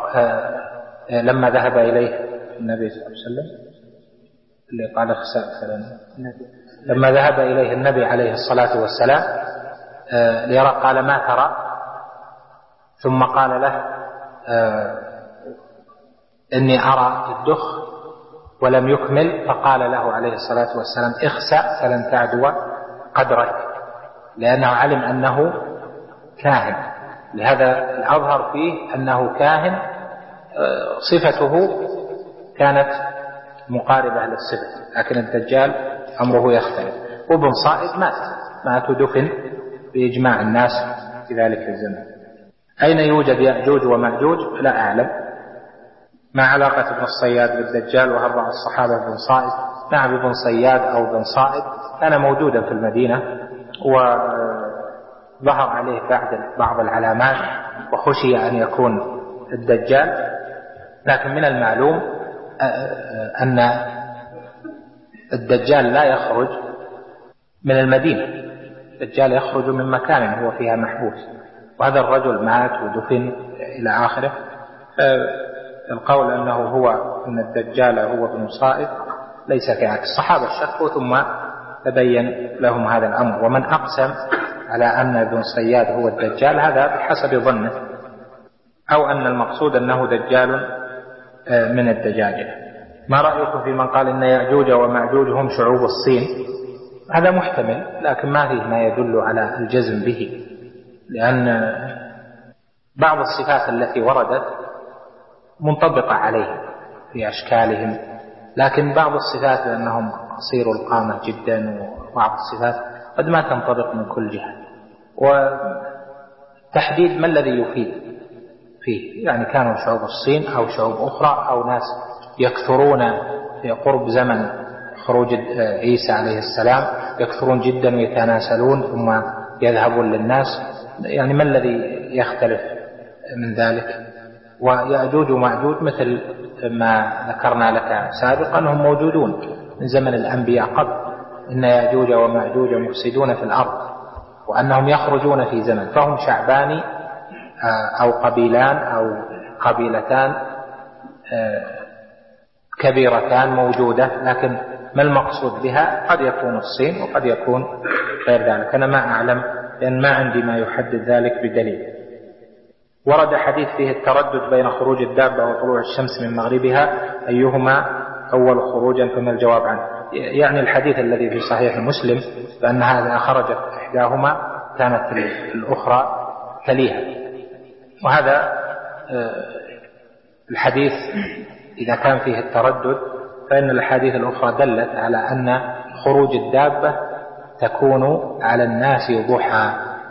لما ذهب إليه النبي صلى الله عليه وسلم اللي قال لما ذهب إليه النبي عليه الصلاة والسلام ليرى قال ما ترى، ثم قال له إني أرى الدخ ولم يكمل، فقال له عليه الصلاة والسلام اخسأ فلن تعدو قدرك، لأنه علم أنه كاهن. لهذا الأظهر فيه أنه كاهن، صفته كانت مقاربة للصفة، لكن الدجال أمره يختلف. وابن صائد مات مات ودفن بإجماع الناس في ذلك الزمن. أين يوجد يأجوج ومأجوج لا أعلم. ما علاقة ابن الصياد بالدجال وهل رأى الصحابة ابن صائد؟ نعم، ابن صياد أو ابن صائد كان موجودا في المدينة وظهر عليه بعض العلامات وخشي أن يكون الدجال، لكن من المعلوم أن الدجال لا يخرج من المدينة، الدجال يخرج من مكان هو فيها محبوس، وهذا الرجل مات ودفن إلى آخره. القول أنه هو أن الدجال هو ابن صائد ليس كذلك. الصحابة شكوا ثم تبين لهم هذا الأمر، ومن أقسم على أن ابن صياد هو الدجال هذا بحسب ظنه، أو أن المقصود أنه دجال من الدجاجة. ما رأيكم في من قال إن يأجوج ومأجوج هم شعوب الصين؟ هذا محتمل، لكن ما فيه ما يدل على الجزم به، لأن بعض الصفات التي وردت منطبقة عليهم في أشكالهم، لكن بعض الصفات لأنهم قصير القامة جدا، وبعض الصفات قد ما تنطبق من كل جهة. وتحديد ما الذي يفيد فيه، يعني كانوا شعوب الصين أو شعوب أخرى أو ناس يكثرون في قرب زمن خروج عيسى عليه السلام، يكثرون جدا ويتناسلون ثم يذهبون للناس، يعني ما الذي يختلف من ذلك؟ ويأجوج ومأجوج مثل ما ذكرنا لك سابقا هم موجودون من زمن الأنبياء قبل، إن يأجوج ومأجوج مفسدون في الأرض، وأنهم يخرجون في زمن، فهم شعبان أو قبيلان أو قبيلتان كبيرتان موجودة، لكن ما المقصود بها؟ قد يكون الصين وقد يكون غير ذلك. أنا ما أعلم لأن ما عندي ما يحدد ذلك بدليل. ورد حديث فيه التردد بين خروج الدابة وطلوع الشمس من مغربها أيهما أول خروجا، فما الجواب عنه؟ يعني الحديث الذي في صحيح مسلم بأن هذا خرجت إحداهما كانت الأخرى تليها. وهذا الحديث إذا كان فيه التردد فإن الحديث الأخرى دلت على أن خروج الدابة تكون على الناس ضحى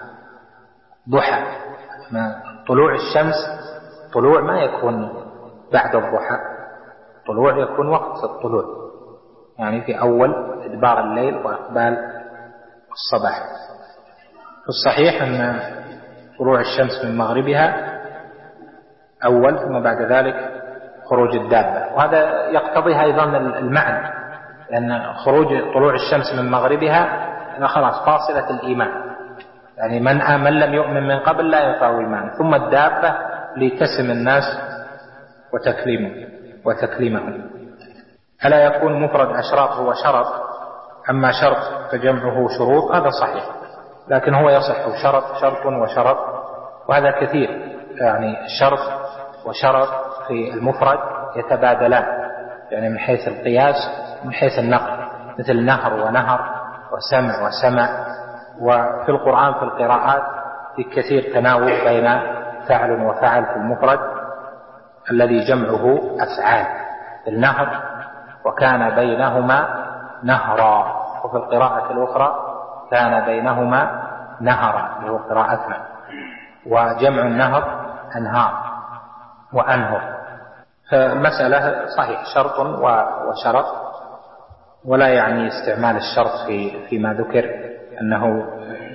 ضحى طلوع الشمس طلوع ما يكون بعد الضحى، طلوع يكون وقت الطلوع، يعني في أول إدبار الليل وإقبال الصباح. في الصحيح أن طلوع الشمس من مغربها أول، ثم بعد ذلك خروج الدابة. وهذا يقتضيها أيضا المعنى، لأن خروج طلوع الشمس من مغربها خلاص فاصلة الإيمان، يعني من آمن لم يؤمن من قبل لا ينفعه إيمان. ثم الدابة لتسم الناس وتكليمه وتكليمهم. ألا يكون مفرد أشراط هو شرط، أما شرط فجمعه شروط؟ هذا صحيح، لكن هو يصح شرط شرط وشرط، وهذا كثير، يعني شرط وشرط في المفرد يتبادلان، يعني من حيث القياس من حيث النقل، مثل نهر ونهر وسمع وسمع. وفي القرآن في القراءات في كثير تناوب بين فعل وفعل في المفرد الذي جمعه أفعال. النهر وكان بينهما نهرا، وفي القراءة الأخرى كان بينهما نهرا وهو قراءتنا. وجمع النهر أنهار وأنهر. فالمسألة صحيح شرط وشرط، ولا يعني استعمال الشرط في فيما ذكر أنه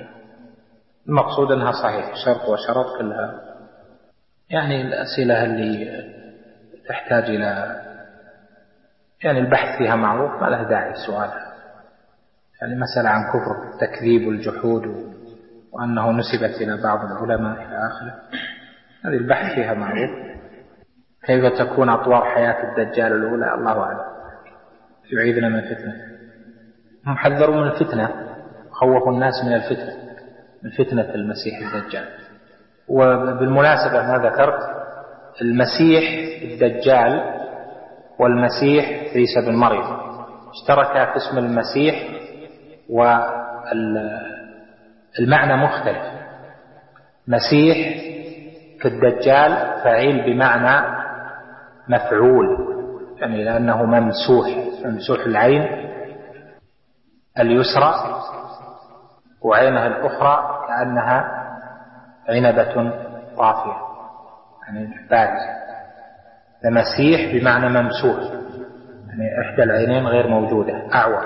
المقصود أنها صحيح شرط وشرط كلها. يعني الأسئلة اللي تحتاج إلى يعني البحث فيها معروف ما له داعي سؤالها، يعني مسألة عن كفر التكذيب والجحود وأنه نسبت إلى بعض العلماء إلى آخره، هذه البحث فيها معروف. كيف تكون أطوار حياة الدجال الأولى؟ الله أعلم. يعيذنا من الفتنة. هم حذروا من الفتنة، خوفوا الناس من الفتنة، من فتنة المسيح الدجال. وبالمناسبة ما ذكرت، المسيح الدجال والمسيح عيسى بن مريم اشتركا في اسم المسيح، والمعنى مختلف. مسيح في الدجال فعيل بمعنى مفعول، يعني لأنه ممسوح، ممسوح العين اليسرى وعينها الأخرى كأنها عنبة طافية، يعني بارزة. المسيح بمعنى ممسوح، يعني إحدى العينين غير موجودة، أعور.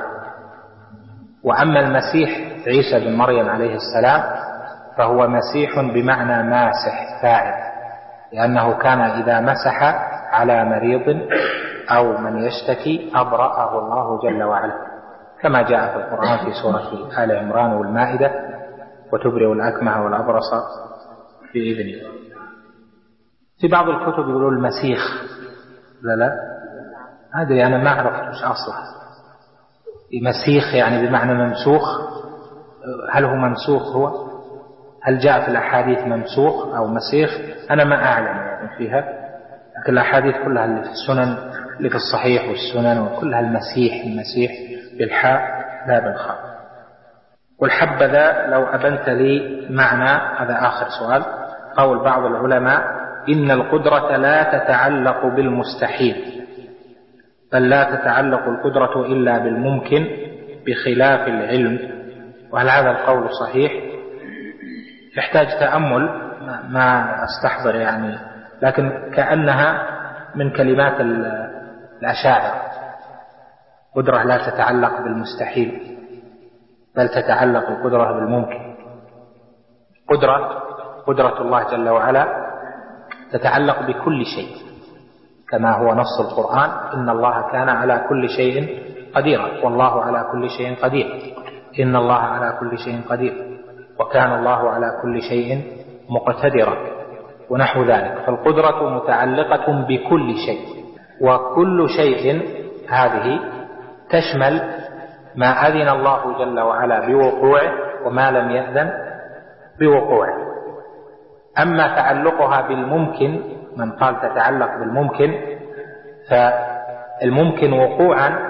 وأما المسيح عيسى بن مريم عليه السلام فهو مسيح بمعنى ماسح فاعل، لأنه كان إذا مسح على مريض أو من يشتكي أبرأه الله جل وعلا، كما جاء في القرآن في سورة آل عمران والمائدة: وتبرئ الأكمه والأبرص بإذنه. في بعض الكتب يقولون المسيخ، لا لا هذا أنا ما عرفت مش أصلها. مسيخ يعني بمعنى ممسوخ، هل هو ممسوخ؟ هو هل جاء في الأحاديث ممسوخ أو مسيخ؟ أنا ما أعلم يعني فيها، لكن الأحاديث كلها اللي في السنن اللي في الصحيح والسنن وكلها المسيح المسيح بالحاء لا بالخاء. والحبذا لو أبنت لي معنى هذا. آخر سؤال: قول بعض العلماء إن القدرة لا تتعلق بالمستحيل، بل لا تتعلق القدرة إلا بالممكن بخلاف العلم، وهل هذا القول صحيح؟ يحتاج تأمل، ما أستحضر يعني، لكن كأنها من كلمات الأشاعرة. قدرة لا تتعلق بالمستحيل بل تتعلق القدرة بالممكن. قدرة قدرة الله جل وعلا تتعلق بكل شيء، كما هو نص القرآن: إن الله كان على كل شيء قديرا، والله على كل شيء قدير، إن الله على كل شيء قدير، وكان الله على كل شيء مقتدرا، ونحو ذلك. فالقدرة متعلقة بكل شيء، وكل شيء هذه تشمل ما أذن الله جل وعلا بوقوعه وما لم يأذن بوقوعه. أما تعلقها بالممكن، من قال تتعلق بالممكن، فالممكن وقوعا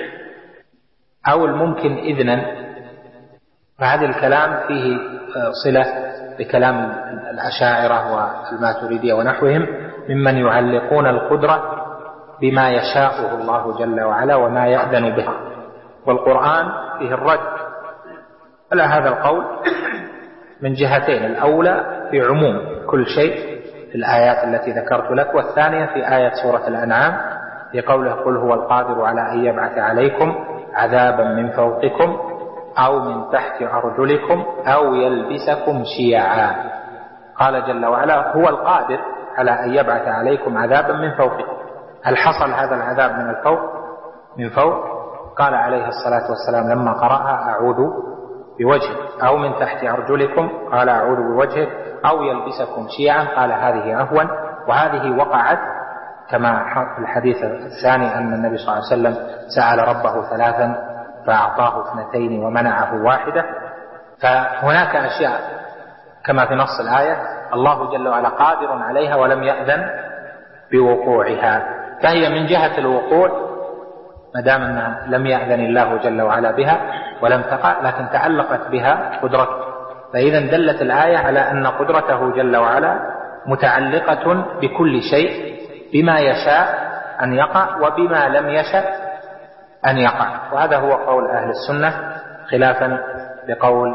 أو الممكن إذنا، فهذا الكلام فيه صلة بكلام الأشاعرة والماتريدية ونحوهم ممن يعلقون القدرة بما يشاءه الله جل وعلا وما يأذن به، والقرآن فيه الرد على هذا القول من جهتين: الأولى في عموم كل شيء في الآيات التي ذكرت لك، والثانية في آية سورة الأنعام في قوله: قل هو القادر على أن يبعث عليكم عذابا من فوقكم أو من تحت أرجلكم أو يلبسكم شيعا. قال جل وعلا: هو القادر على أن يبعث عليكم عذابا من فوقكم. هل حصل هذا العذاب من الفوق من فوق؟ قال عليه الصلاة والسلام لما قرأها: أعوذ بوجهه. أو من تحت أرجلكم؟ قال: أعوذ بوجهه. أو يلبسكم شيعا؟ قال: هذه أهون. وهذه وقعت كما في الحديث الثاني أن النبي صلى الله عليه وسلم سأل ربه ثلاثا فأعطاه اثنتين ومنعه واحدة. فهناك أشياء كما في نص الآية الله جل وعلا قادر عليها ولم يأذن بوقوعها، فهي من جهة الوقوع ما دام أنها لم يأذن الله جل وعلا بها ولم تقع، لكن تعلقت بها قدرته، فإذا دلت الآية على أن قدرته جل وعلا متعلقة بكل شيء بما يشاء أن يقع وبما لم يشاء أن يقع. وهذا هو قول أهل السنة خلافا لقول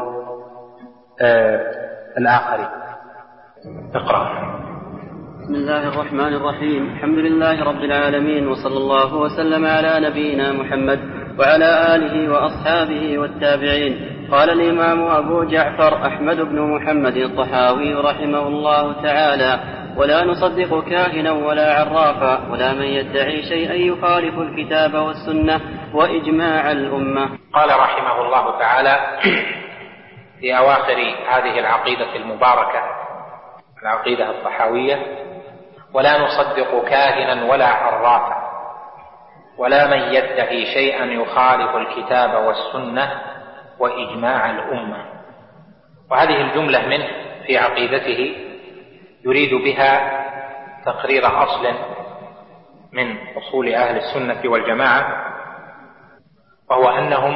آه الآخرين. اقرأ. بسم الله الرحمن الرحيم. الحمد لله رب العالمين، وصلى الله وسلم على نبينا محمد وعلى آله وأصحابه والتابعين. قال الإمام أبو جعفر أحمد بن محمد الطحاوي رحمه الله تعالى: ولا نصدق كاهنا ولا عرافا ولا من يدعي شيئا يخالف الكتاب والسنة وإجماع الأمة. قال رحمه الله تعالى في أواخر هذه العقيدة المباركة، العقيدة الطحاوية: ولا نصدق كاهنا ولا عرافا ولا من يدعي شيئا يخالف الكتاب والسنة وإجماع الأمة. وهذه الجملة منه في عقيدته يريد بها تقرير أصل من أصول أهل السنة والجماعة، وهو أنهم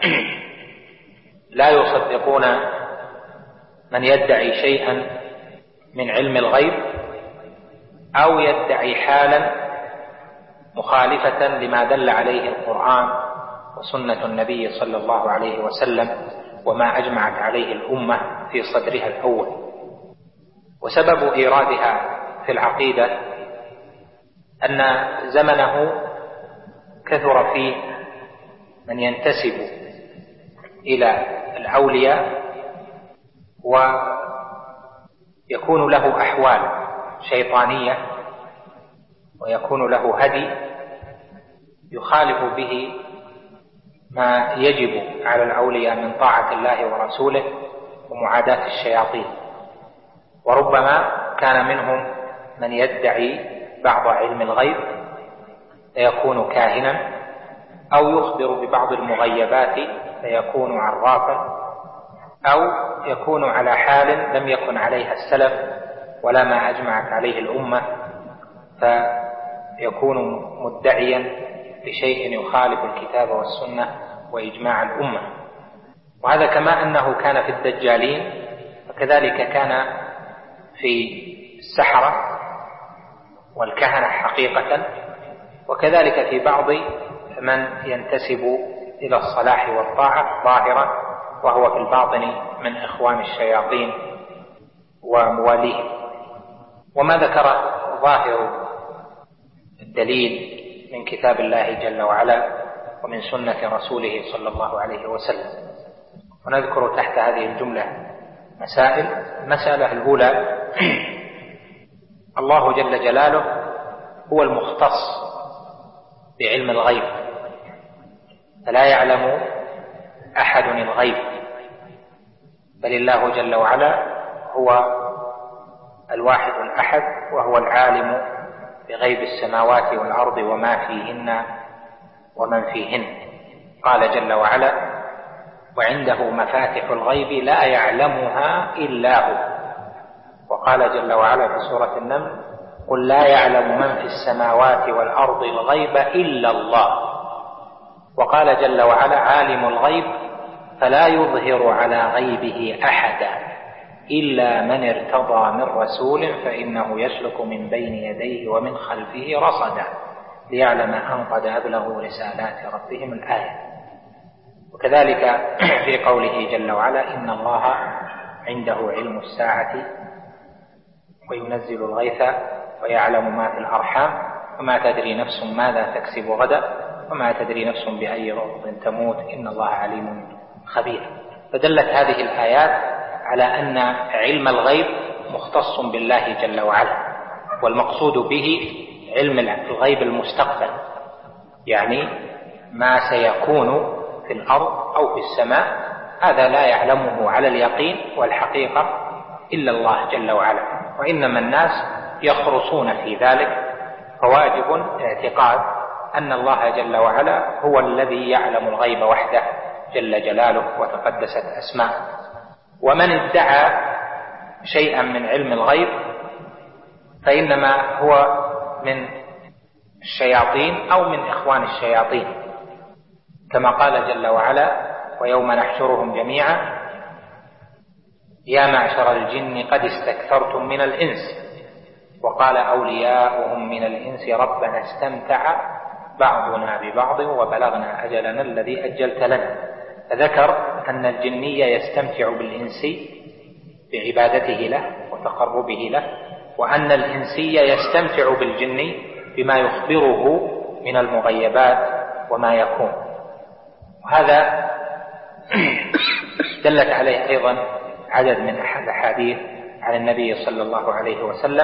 لا يصدقون من يدعي شيئا من علم الغيب أو يدعي حالا مخالفة لما دل عليه القرآن وسنة النبي صلى الله عليه وسلم وما أجمعت عليه الأمة في صدرها الأول. وسبب إيرادها في العقيدة أن زمنه كثر فيه من ينتسب إلى الأولياء ويكون له أحوال شيطانية ويكون له هدي يخالف به ما يجب على الأولياء من طاعة الله ورسوله ومعاداة الشياطين. وربما كان منهم من يدعي بعض علم الغيب فيكون كاهنا، أو يخبر ببعض المغيبات فيكون عرافا، أو يكون على حال لم يكن عليها السلف ولا ما أجمعت عليه الأمة فيكون مدعيا بشيء يخالف الكتاب والسنة وإجماع الأمة. وهذا كما أنه كان في الدجالين وكذلك كان في السحرة والكهنة حقيقة، وكذلك في بعض من ينتسب إلى الصلاح والطاعة ظاهرة وهو في الباطن من إخوان الشياطين ومواليهم. وما ذكر ظاهر الدليل من كتاب الله جل وعلا ومن سنة رسوله صلى الله عليه وسلم. ونذكر تحت هذه الجملة مسائل. المسألة الأولى: الله جل جلاله هو المختص بعلم الغيب، فلا يعلم أحد الغيب، بل الله جل وعلا هو الواحد الأحد، وهو العالم بغيب السماوات والأرض وما فيهن ومن فيهن. قال جل وعلا: وعنده مفاتح الغيب لا يعلمها إلا هو. وقال جل وعلا في سورة النمل: قل لا يعلم من في السماوات والأرض الغيب إلا الله. وقال جل وعلا: عالم الغيب فلا يظهر على غيبه أحدا إلا من ارتضى من رسول فإنه يسلك من بين يديه ومن خلفه رصدا ليعلم أن قد أبلغوا رسالات ربهم الآية. وكذلك في قوله جل وعلا: إن الله عنده علم الساعة وينزل الغيث ويعلم ما في الأرحام وما تدري نفس ماذا تكسب غدا وما تدري نفس بأي أرض تموت إن الله عليم خبير. فدلت هذه الآيات على أن علم الغيب مختص بالله جل وعلا، والمقصود به علم الغيب المستقبل، يعني ما سيكون في الأرض أو في السماء، هذا لا يعلمه على اليقين والحقيقة إلا الله جل وعلا، وإنما الناس يخرصون في ذلك. فواجب اعتقاد أن الله جل وعلا هو الذي يعلم الغيب وحده جل جلاله وتقدست أسماءه. ومن ادعى شيئا من علم الغيب فإنما هو من الشياطين أو من إخوان الشياطين، كما قال جل وعلا: ويوم نحشرهم جميعا يا معشر الجن قد استكثرتم من الإنس وقال أولياؤهم من الإنس ربنا استمتع بعضنا ببعض وبلغنا أجلنا الذي أجلت لنا. فذكر أن الجني يستمتع بالإنسي بعبادته له وتقربه له، وأن الإنسي يستمتع بالجني بما يخبره من المغيبات وما يكون. وهذا دلت عليه أيضا عدد من الأحاديث عن النبي صلى الله عليه وسلم.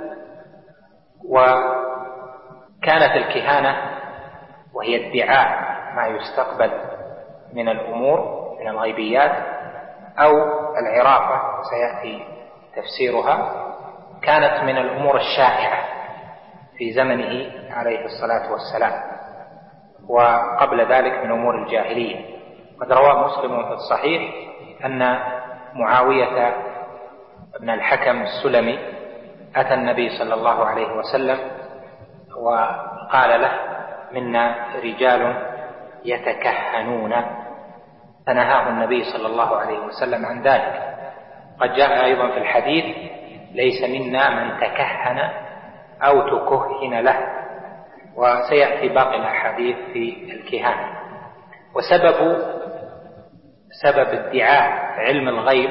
وكانت الكهانة وهي ادعاء ما يستقبل من الأمور من الغيبيات أو العرافة سيأتي تفسيرها، كانت من الأمور الشائعة في زمنه عليه الصلاة والسلام، وقبل ذلك من أمور الجاهلية. قد روى مسلم في الصحيح أن معاوية بن الحكم السلمي أتى النبي صلى الله عليه وسلم وقال له: منا رجال يتكهنون، فنهاه النبي صلى الله عليه وسلم عن ذلك. قد جاء أيضا في الحديث: ليس منا من تكهن أو تكهن له. وسيأتي باقي الأحاديث في الكهانة. وسبب سبب ادعاء علم الغيب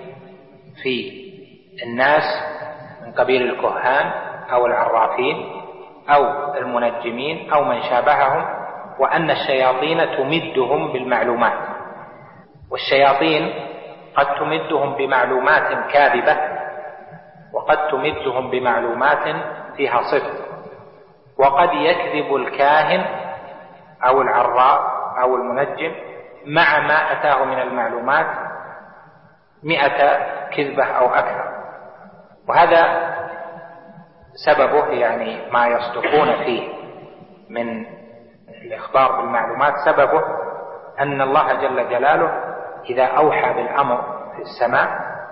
في الناس من قبيل الكهان أو العرافين أو المنجمين أو من شابههم، وأن الشياطين تمدهم بالمعلومات، والشياطين قد تمدهم بمعلومات كاذبة وقد تمدهم بمعلومات فيها صدق، وقد يكذب الكاهن أو العراف أو المنجم مع ما أتاه من المعلومات مئة كذبة أو أكثر. وهذا سببه يعني ما يصدقون فيه من الإخبار بالمعلومات، سببه أن الله جل جلاله إذا أوحى بالأمر في السماء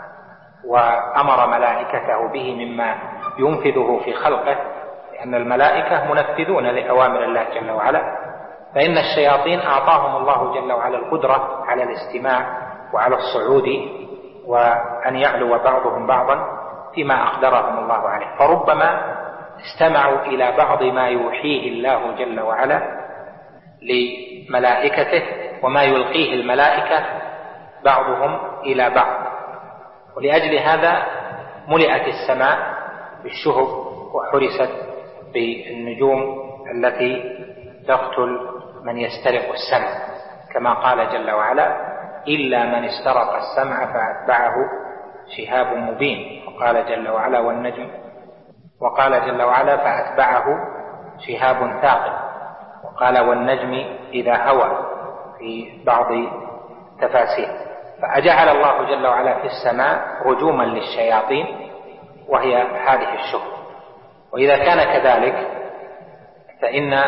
وأمر ملائكته به مما ينفذه في خلقه، لأن الملائكة منفذون لأوامر الله جل وعلا، فإن الشياطين أعطاهم الله جل وعلا القدرة على الاستماع وعلى الصعود وأن يعلو بعضهم بعضا فيما أقدرهم الله عليه، فربما استمعوا إلى بعض ما يوحيه الله جل وعلا لملائكته وما يلقيه الملائكة بعضهم إلى بعض. ولأجل هذا ملئت السماء بالشهب وحرست بالنجوم التي تقتل من يسترق السمع، كما قال جل وعلا: إلا من استرق السمع فأتبعه شهاب مبين. وقال جل وعلا: والنجم، وقال جل وعلا: فأتبعه شهاب ثاقب. وقال: والنجم إذا هوى في بعض تفاسير. فأجعل الله جل وعلا في السماء رجوما للشياطين وهي هذه الشهب. وإذا كان كذلك فإن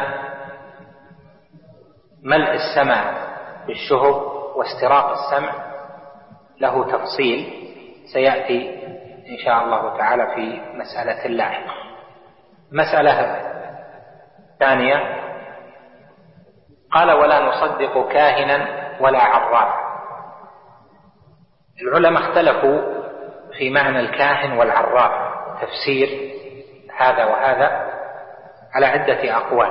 ملء السماء بالشهب واستراق السمع له تفصيل سيأتي إن شاء الله تعالى في مسألة لاحقة. مسألة ثانية قال: ولا نصدق كاهنا ولا عرافا. العلماء اختلفوا في معنى الكاهن والعراف، تفسير هذا وهذا على عدة أقوال.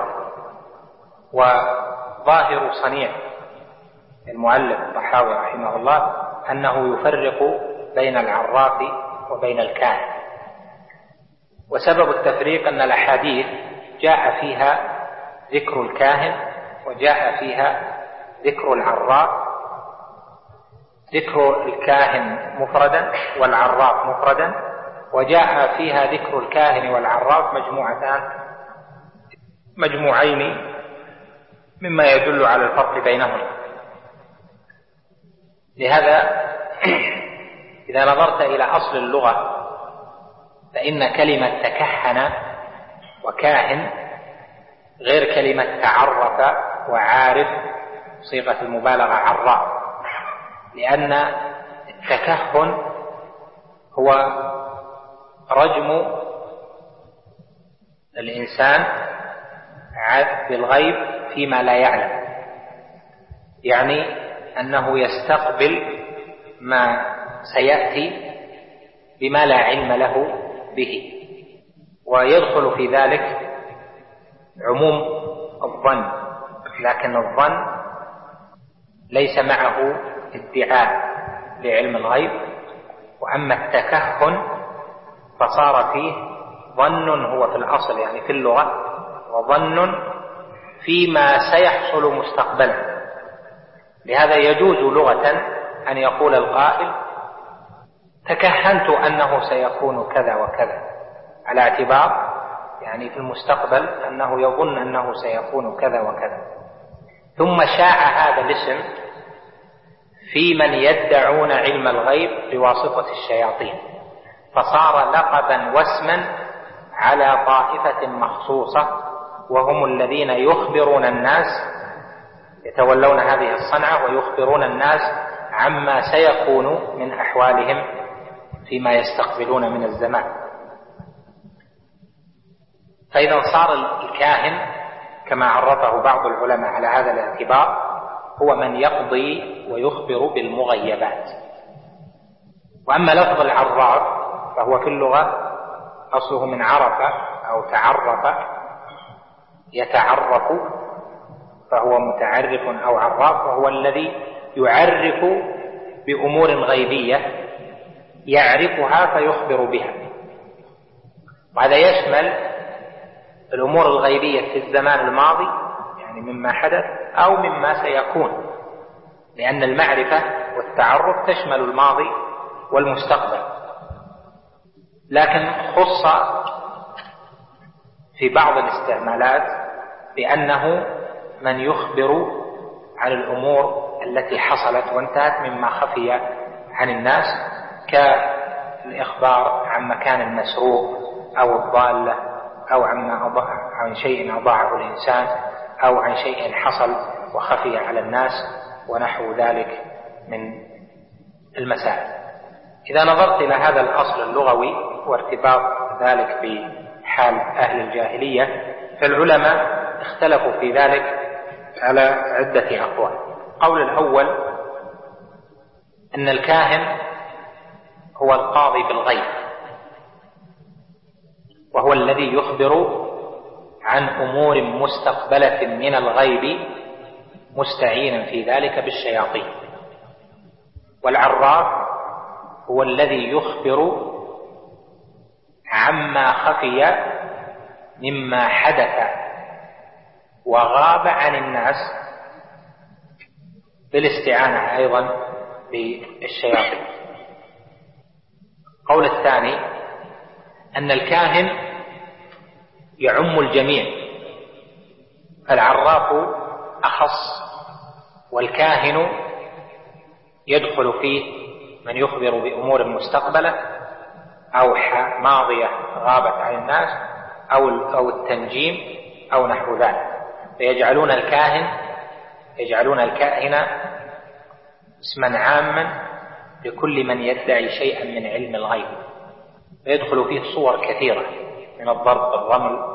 وظاهر صنيع المؤلف الطحاوي رحمه الله أنه يفرق بين العراف وبين الكاهن، وسبب التفريق أن الأحاديث جاء فيها ذكر الكاهن وجاء فيها ذكر العراف، ذكر الكاهن مفردا والعراف مفردا، وجاء فيها ذكر الكاهن والعراف مجموعتان مجموعين مما يدل على الفرق بينهما. لهذا إذا نظرت إلى أصل اللغة فإن كلمة تكهن وكاهن غير كلمة تعرف وعارف صيغة المبالغة عراف، لأن التكهن هو رجم الإنسان بالغيب فيما لا يعلم، يعني أنه يستقبل ما سيأتي بما لا علم له به. ويدخل في ذلك عموم الظن، لكن الظن ليس معه ادعاء لعلم الغيب. وأما التكهن فصار فيه ظن هو في الأصل يعني في اللغة، وظن فيما سيحصل مستقبلا. لهذا يجوز لغة أن يقول القائل: تكهنت أنه سيكون كذا وكذا، على اعتبار يعني في المستقبل أنه يظن أنه سيكون كذا وكذا. ثم شاع هذا الاسم في من يدعون علم الغيب بواسطة الشياطين، فصار لقبا واسما على طائفة مخصوصة، وهم الذين يخبرون الناس، يتولون هذه الصنعة ويخبرون الناس عما سيكون من أحوالهم فيما يستقبلون من الزمان. فإذا صار الكاهن كما عرفه بعض العلماء على هذا الاعتبار هو من يقضي ويخبر بالمغيبات. وأما لفظ العراف فهو في اللغة أصله من عرف أو تعرف، يتعرف، فهو متعرف أو عراف، وهو الذي يعرف بأمور غيبية يعرفها فيخبر بها. وهذا يشمل الأمور الغيبية في الزمان الماضي يعني مما حدث أو مما سيكون، لأن المعرفة والتعرف تشمل الماضي والمستقبل. لكن خص في بعض الاستعمالات بأنه من يخبر عن الأمور التي حصلت وانتهت مما خفي عن الناس، كالإخبار عن مكان المسروق أو الضالة، أو عن شيء أضاعه الإنسان، أو عن شيء حصل وخفي على الناس، ونحو ذلك من المسائل. إذا نظرت إلى هذا الأصل اللغوي وارتباط ذلك بحال أهل الجاهلية، فالعلماء اختلفوا في ذلك على عدة أقوال. القول الأول أن الكاهن هو القاضي بالغيب، وهو الذي يخبر عن أمور مستقبلة من الغيب مستعينا في ذلك بالشياطين. والعراف هو الذي يخبر عما خفي مما حدث وغاب عن الناس بالاستعانة أيضا بالشياطين. القول الثاني أن الكاهن يعم الجميع، العراف أخص، والكاهن يدخل فيه من يخبر بأمور مستقبلة أو ماضية غابت عن الناس أو التنجيم أو نحو ذلك، فيجعلون الكاهن يجعلون الكاهن اسما عاما لكل من يدعي شيئا من علم الغيب. ويدخل فيه صور كثيرة من الضرب بالرمل